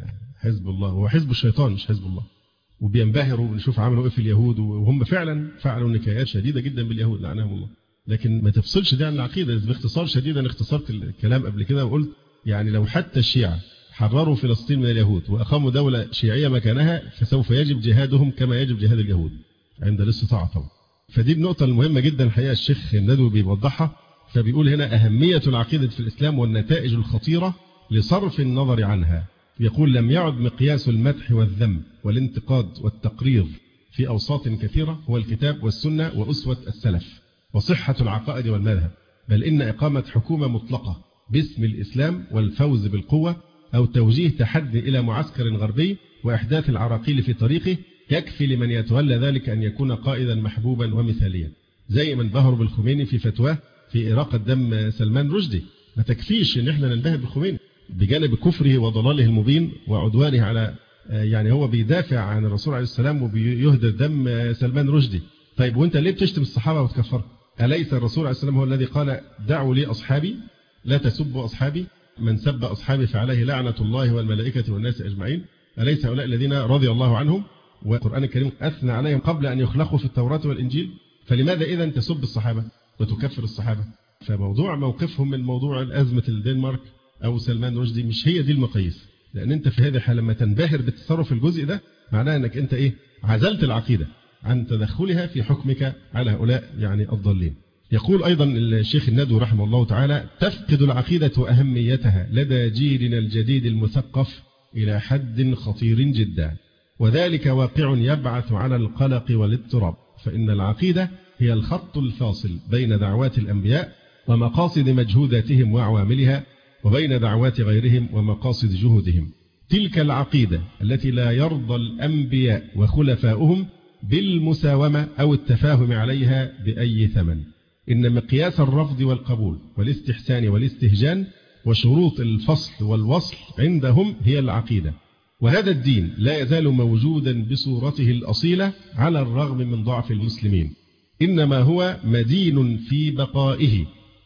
حزب الله، هو حزب الشيطان مش حزب الله، وبينبهروا ونشوف عملوا ايه في اليهود، وهم فعلا فعلوا نكايات شديدة جدا باليهود لعنهم الله. لكن ما تفصلش ده عن العقيدة. باختصار شديد أنا اختصرت الكلام قبل كده وقلت يعني لو حتى الشيعة حرروا فلسطين من اليهود وأقاموا دولة شيعية مكانها فسوف يجب جهادهم كما يجب جهاد اليهود عند الاستطاعة طبعا. فدي النقطة المهمة جدا الحقيقة الشيخ الندوي بيوضحها. فبيقول هنا أهمية العقيدة في الإسلام والنتائج الخطيرة لصرف النظر عنها. يقول لم يعد مقياس المدح والذم والانتقاد والتقرير في أوساط كثيرة هو الكتاب والسنة وأسوة السلف وصحة العقائد والمذهب، بل إن إقامة حكومة مطلقة باسم الإسلام والفوز بالقوة أو توجيه تحدي إلى معسكر غربي وإحداث العراقيل في طريقه يكفي لمن يتولى ذلك أن يكون قائدا محبوبا ومثاليا، زي من بهر بالخميني في فتواه في إراقة دم سلمان رشدي. ما تكفيش إن احنا ننبهر بالخميني بجانب كفره وضلاله المبين وعدوانه على يعني هو بيدافع عن الرسول عليه السلام وبيهدر دم سلمان رشدي. طيب وانت ليه بتشتم الصحابة وتكفر؟ أليس الرسول عليه السلام هو الذي قال دعوا لي أصحابي لا تسبوا أصحابي، من سب أصحابي فعليه لعنة الله والملائكة والناس أجمعين؟ أليس هؤلاء الذين رضي الله عنهم والقرآن الكريم أثنى عليهم قبل أن يخلقوا في التوراة والإنجيل؟ فلماذا إذن تسب الصحابة وتكفر الصحابة؟ فموضوع موقفهم من موضوع الأزمة الدنمارك أو سلمان رشدي مش هي دي المقاييس، لأن أنت في هذه الحالة لما تنبهر بالتصرف الجزء ده معناه أنك أنت عزلت العقيدة عن تدخلها في حكمك على هؤلاء يعني الضالين. يقول أيضا الشيخ الندوي رحمه الله تعالى تفقد العقيدة أهميتها لدى جيلنا الجديد المثقف إلى حد خطير جدا، وذلك واقع يبعث على القلق والاضطراب، فإن العقيدة هي الخط الفاصل بين دعوات الأنبياء ومقاصد مجهوداتهم وعواملها وبين دعوات غيرهم ومقاصد جهودهم. تلك العقيدة التي لا يرضى الأنبياء وخلفاؤهم بالمساومة أو التفاهم عليها بأي ثمن. إن مقياس الرفض والقبول والاستحسان والاستهجان وشروط الفصل والوصل عندهم هي العقيدة، وهذا الدين لا يزال موجودا بصورته الأصيلة على الرغم من ضعف المسلمين، إنما هو مدين في بقائه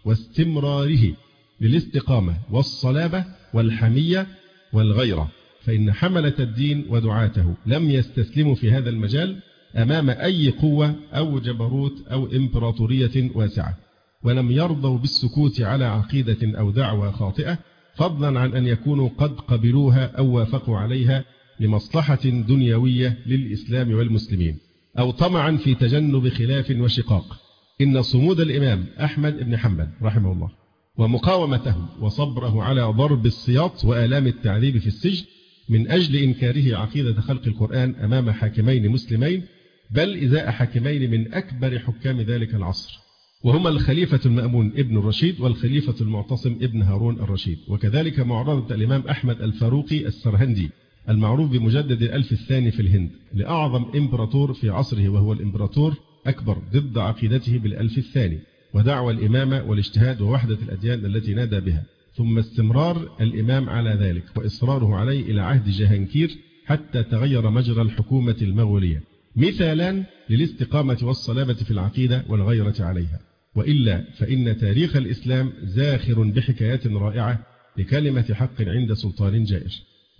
واستمراره للاستقامة والصلابة والحمية والغيرة، فإن حملة الدين ودعاته لم يستسلموا في هذا المجال أمام أي قوة أو جبروت أو إمبراطورية واسعة، ولم يرضوا بالسكوت على عقيدة أو دعوة خاطئة، فضلا عن أن يكونوا قد قبلوها أو وافقوا عليها لمصلحة دنيوية للإسلام والمسلمين، أو طمعا في تجنب خلاف وشقاق. إن صمود الإمام أحمد بن حنبل رحمه الله ومقاومته وصبره على ضرب السياط وآلام التعذيب في السجن من أجل إنكاره عقيدة خلق القرآن أمام حاكمين مسلمين، بل إزاء حاكمين من أكبر حكام ذلك العصر، وهما الخليفة المأمون ابن الرشيد والخليفة المعتصم ابن هارون الرشيد، وكذلك معارضة الإمام أحمد الفاروقي السرهندي المعروف بمجدد الألف الثاني في الهند لأعظم إمبراطور في عصره وهو الإمبراطور أكبر ضد عقيدته بالألف الثاني ودعوى الإمامة والاجتهاد ووحدة الأديان التي نادى بها، ثم استمرار الإمام على ذلك وإصراره عليه إلى عهد جهانكير حتى تغير مجرى الحكومة المغولية، مثالا للاستقامة والصلابة في العقيدة والغيرة عليها. وإلا فإن تاريخ الإسلام زاخر بحكايات رائعة لكلمة حق عند سلطان جائر،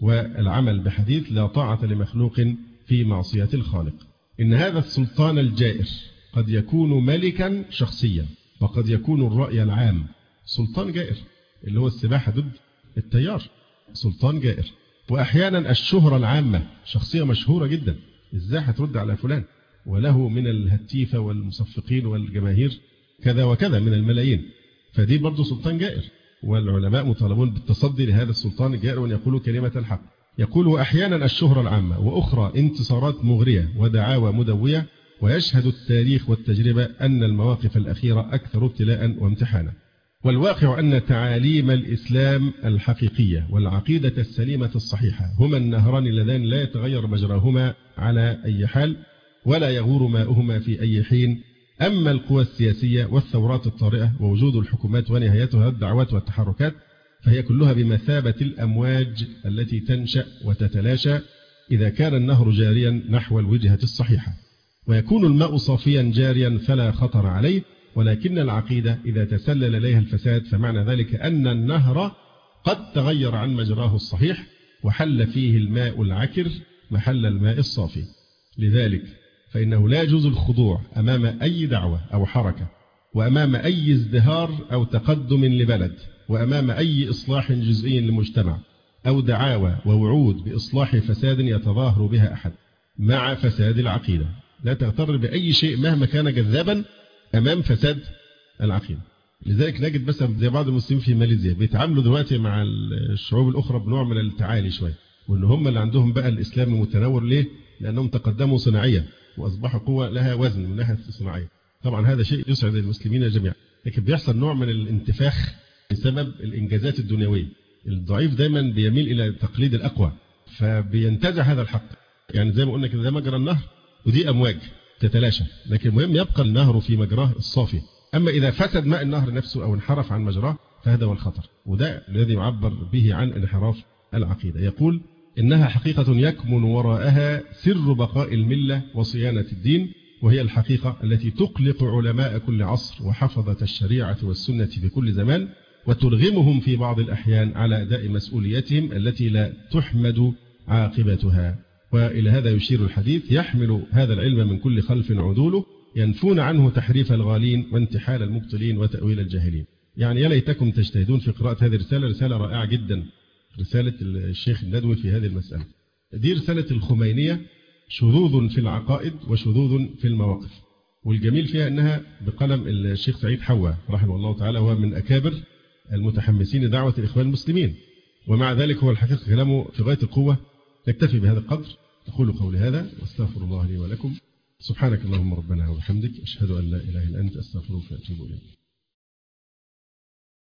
والعمل بحديث لا طاعة لمخلوق في معصية الخالق. إن هذا السلطان الجائر قد يكون ملكا شخصيا، وقد يكون الرأي العام. سلطان جائر اللي هو السباحة ضد التيار، سلطان جائر. وأحيانا الشهرة العامة، شخصية مشهورة جدا، إزاي هترد على فلان وله من الهتيفة والمصفقين والجماهير كذا وكذا من الملايين، فدي برضو سلطان جائر. والعلماء مطالبون بالتصدي لهذا السلطان الجائر وأن يقولوا كلمة الحق. يقول وأحيانا الشهرة العامة، وأخرى انتصارات مغرية ودعاوى مدوية، ويشهد التاريخ والتجربة أن المواقف الأخيرة أكثر ابتلاء وامتحانا. والواقع أن تعاليم الإسلام الحقيقية والعقيدة السليمة الصحيحة هما النهران اللذان لا يتغير مجراهما على أي حال ولا يغور ماؤهما في أي حين. أما القوى السياسية والثورات الطارئة ووجود الحكومات ونهايتها الدعوات والتحركات فهي كلها بمثابة الأمواج التي تنشأ وتتلاشى إذا كان النهر جاريا نحو الوجهة الصحيحة، ويكون الماء صافيا جاريا فلا خطر عليه. ولكن العقيدة إذا تسلل إليها الفساد فمعنى ذلك أن النهر قد تغير عن مجراه الصحيح وحل فيه الماء العكر محل الماء الصافي. لذلك فإنه لا يجوز الخضوع أمام أي دعوة أو حركة، وأمام أي ازدهار أو تقدم لبلد، وأمام أي إصلاح جزئي للمجتمع، أو دعاوى ووعود بإصلاح فساد يتظاهر بها أحد مع فساد العقيدة. لا تغتر بأي شيء مهما كان جذابا أمام فساد العقيدة. لذلك نجد مثلا زي بعض المسلمين في ماليزيا بيتعاملوا دلوقتي مع الشعوب الأخرى بنوع من التعالي شوية، وإن هم اللي عندهم بقى الإسلام المتنور. ليه؟ لأنهم تقدموا صناعيا وأصبحوا قوة لها وزن من ناحية الصناعية. طبعا هذا شيء يسعد المسلمين جميعا، لكن بيحصل نوع من الانتفاخ بسبب الإنجازات الدنيوية. الضعيف دايما بيميل إلى تقليد الأقوى، فبينتزع هذا الحق. يعني زي ما قلنا كده، ده مجرى النهر ودي أمواج تتلاشى، لكن المهم يبقى النهر في مجراه الصافي. أما إذا فسد ماء النهر نفسه أو انحرف عن مجراه فهذا هو الخطر، وده الذي يعبر به عن انحراف العقيدة. يقول إنها حقيقة يكمن وراءها سر بقاء الملة وصيانة الدين، وهي الحقيقة التي تقلق علماء كل عصر وحفظة الشريعة والسنة في كل زمان، وترغمهم في بعض الأحيان على أداء مسؤوليتهم التي لا تحمد عاقبتها. وإلى هذا يشير الحديث: يحمل هذا العلم من كل خلف عدوله، ينفون عنه تحريف الغالين وانتحال المبطلين وتأويل الجاهلين. يعني يا ليتكم تجتهدون في قراءة هذه الرسالة، رسالة رائعة جدا، رسالة الشيخ الندوي في هذه المسألة. دي رسالة الخمينية، شذوذ في العقائد وشذوذ في المواقف. والجميل فيها أنها بقلم الشيخ سعيد حوا رحمه الله تعالى، وهو من أكابر المتحمسين لدعوة الإخوان المسلمين، ومع ذلك هو الحقيقة كلامه في غاية القوة. نكتفي بهذا القدر. أقول قولي هذا واستغفر الله لي ولكم. سبحانك اللهم ربنا وبحمدك، أشهد أن لا إله إلا أنت، أستغفرك وأتوب إليك.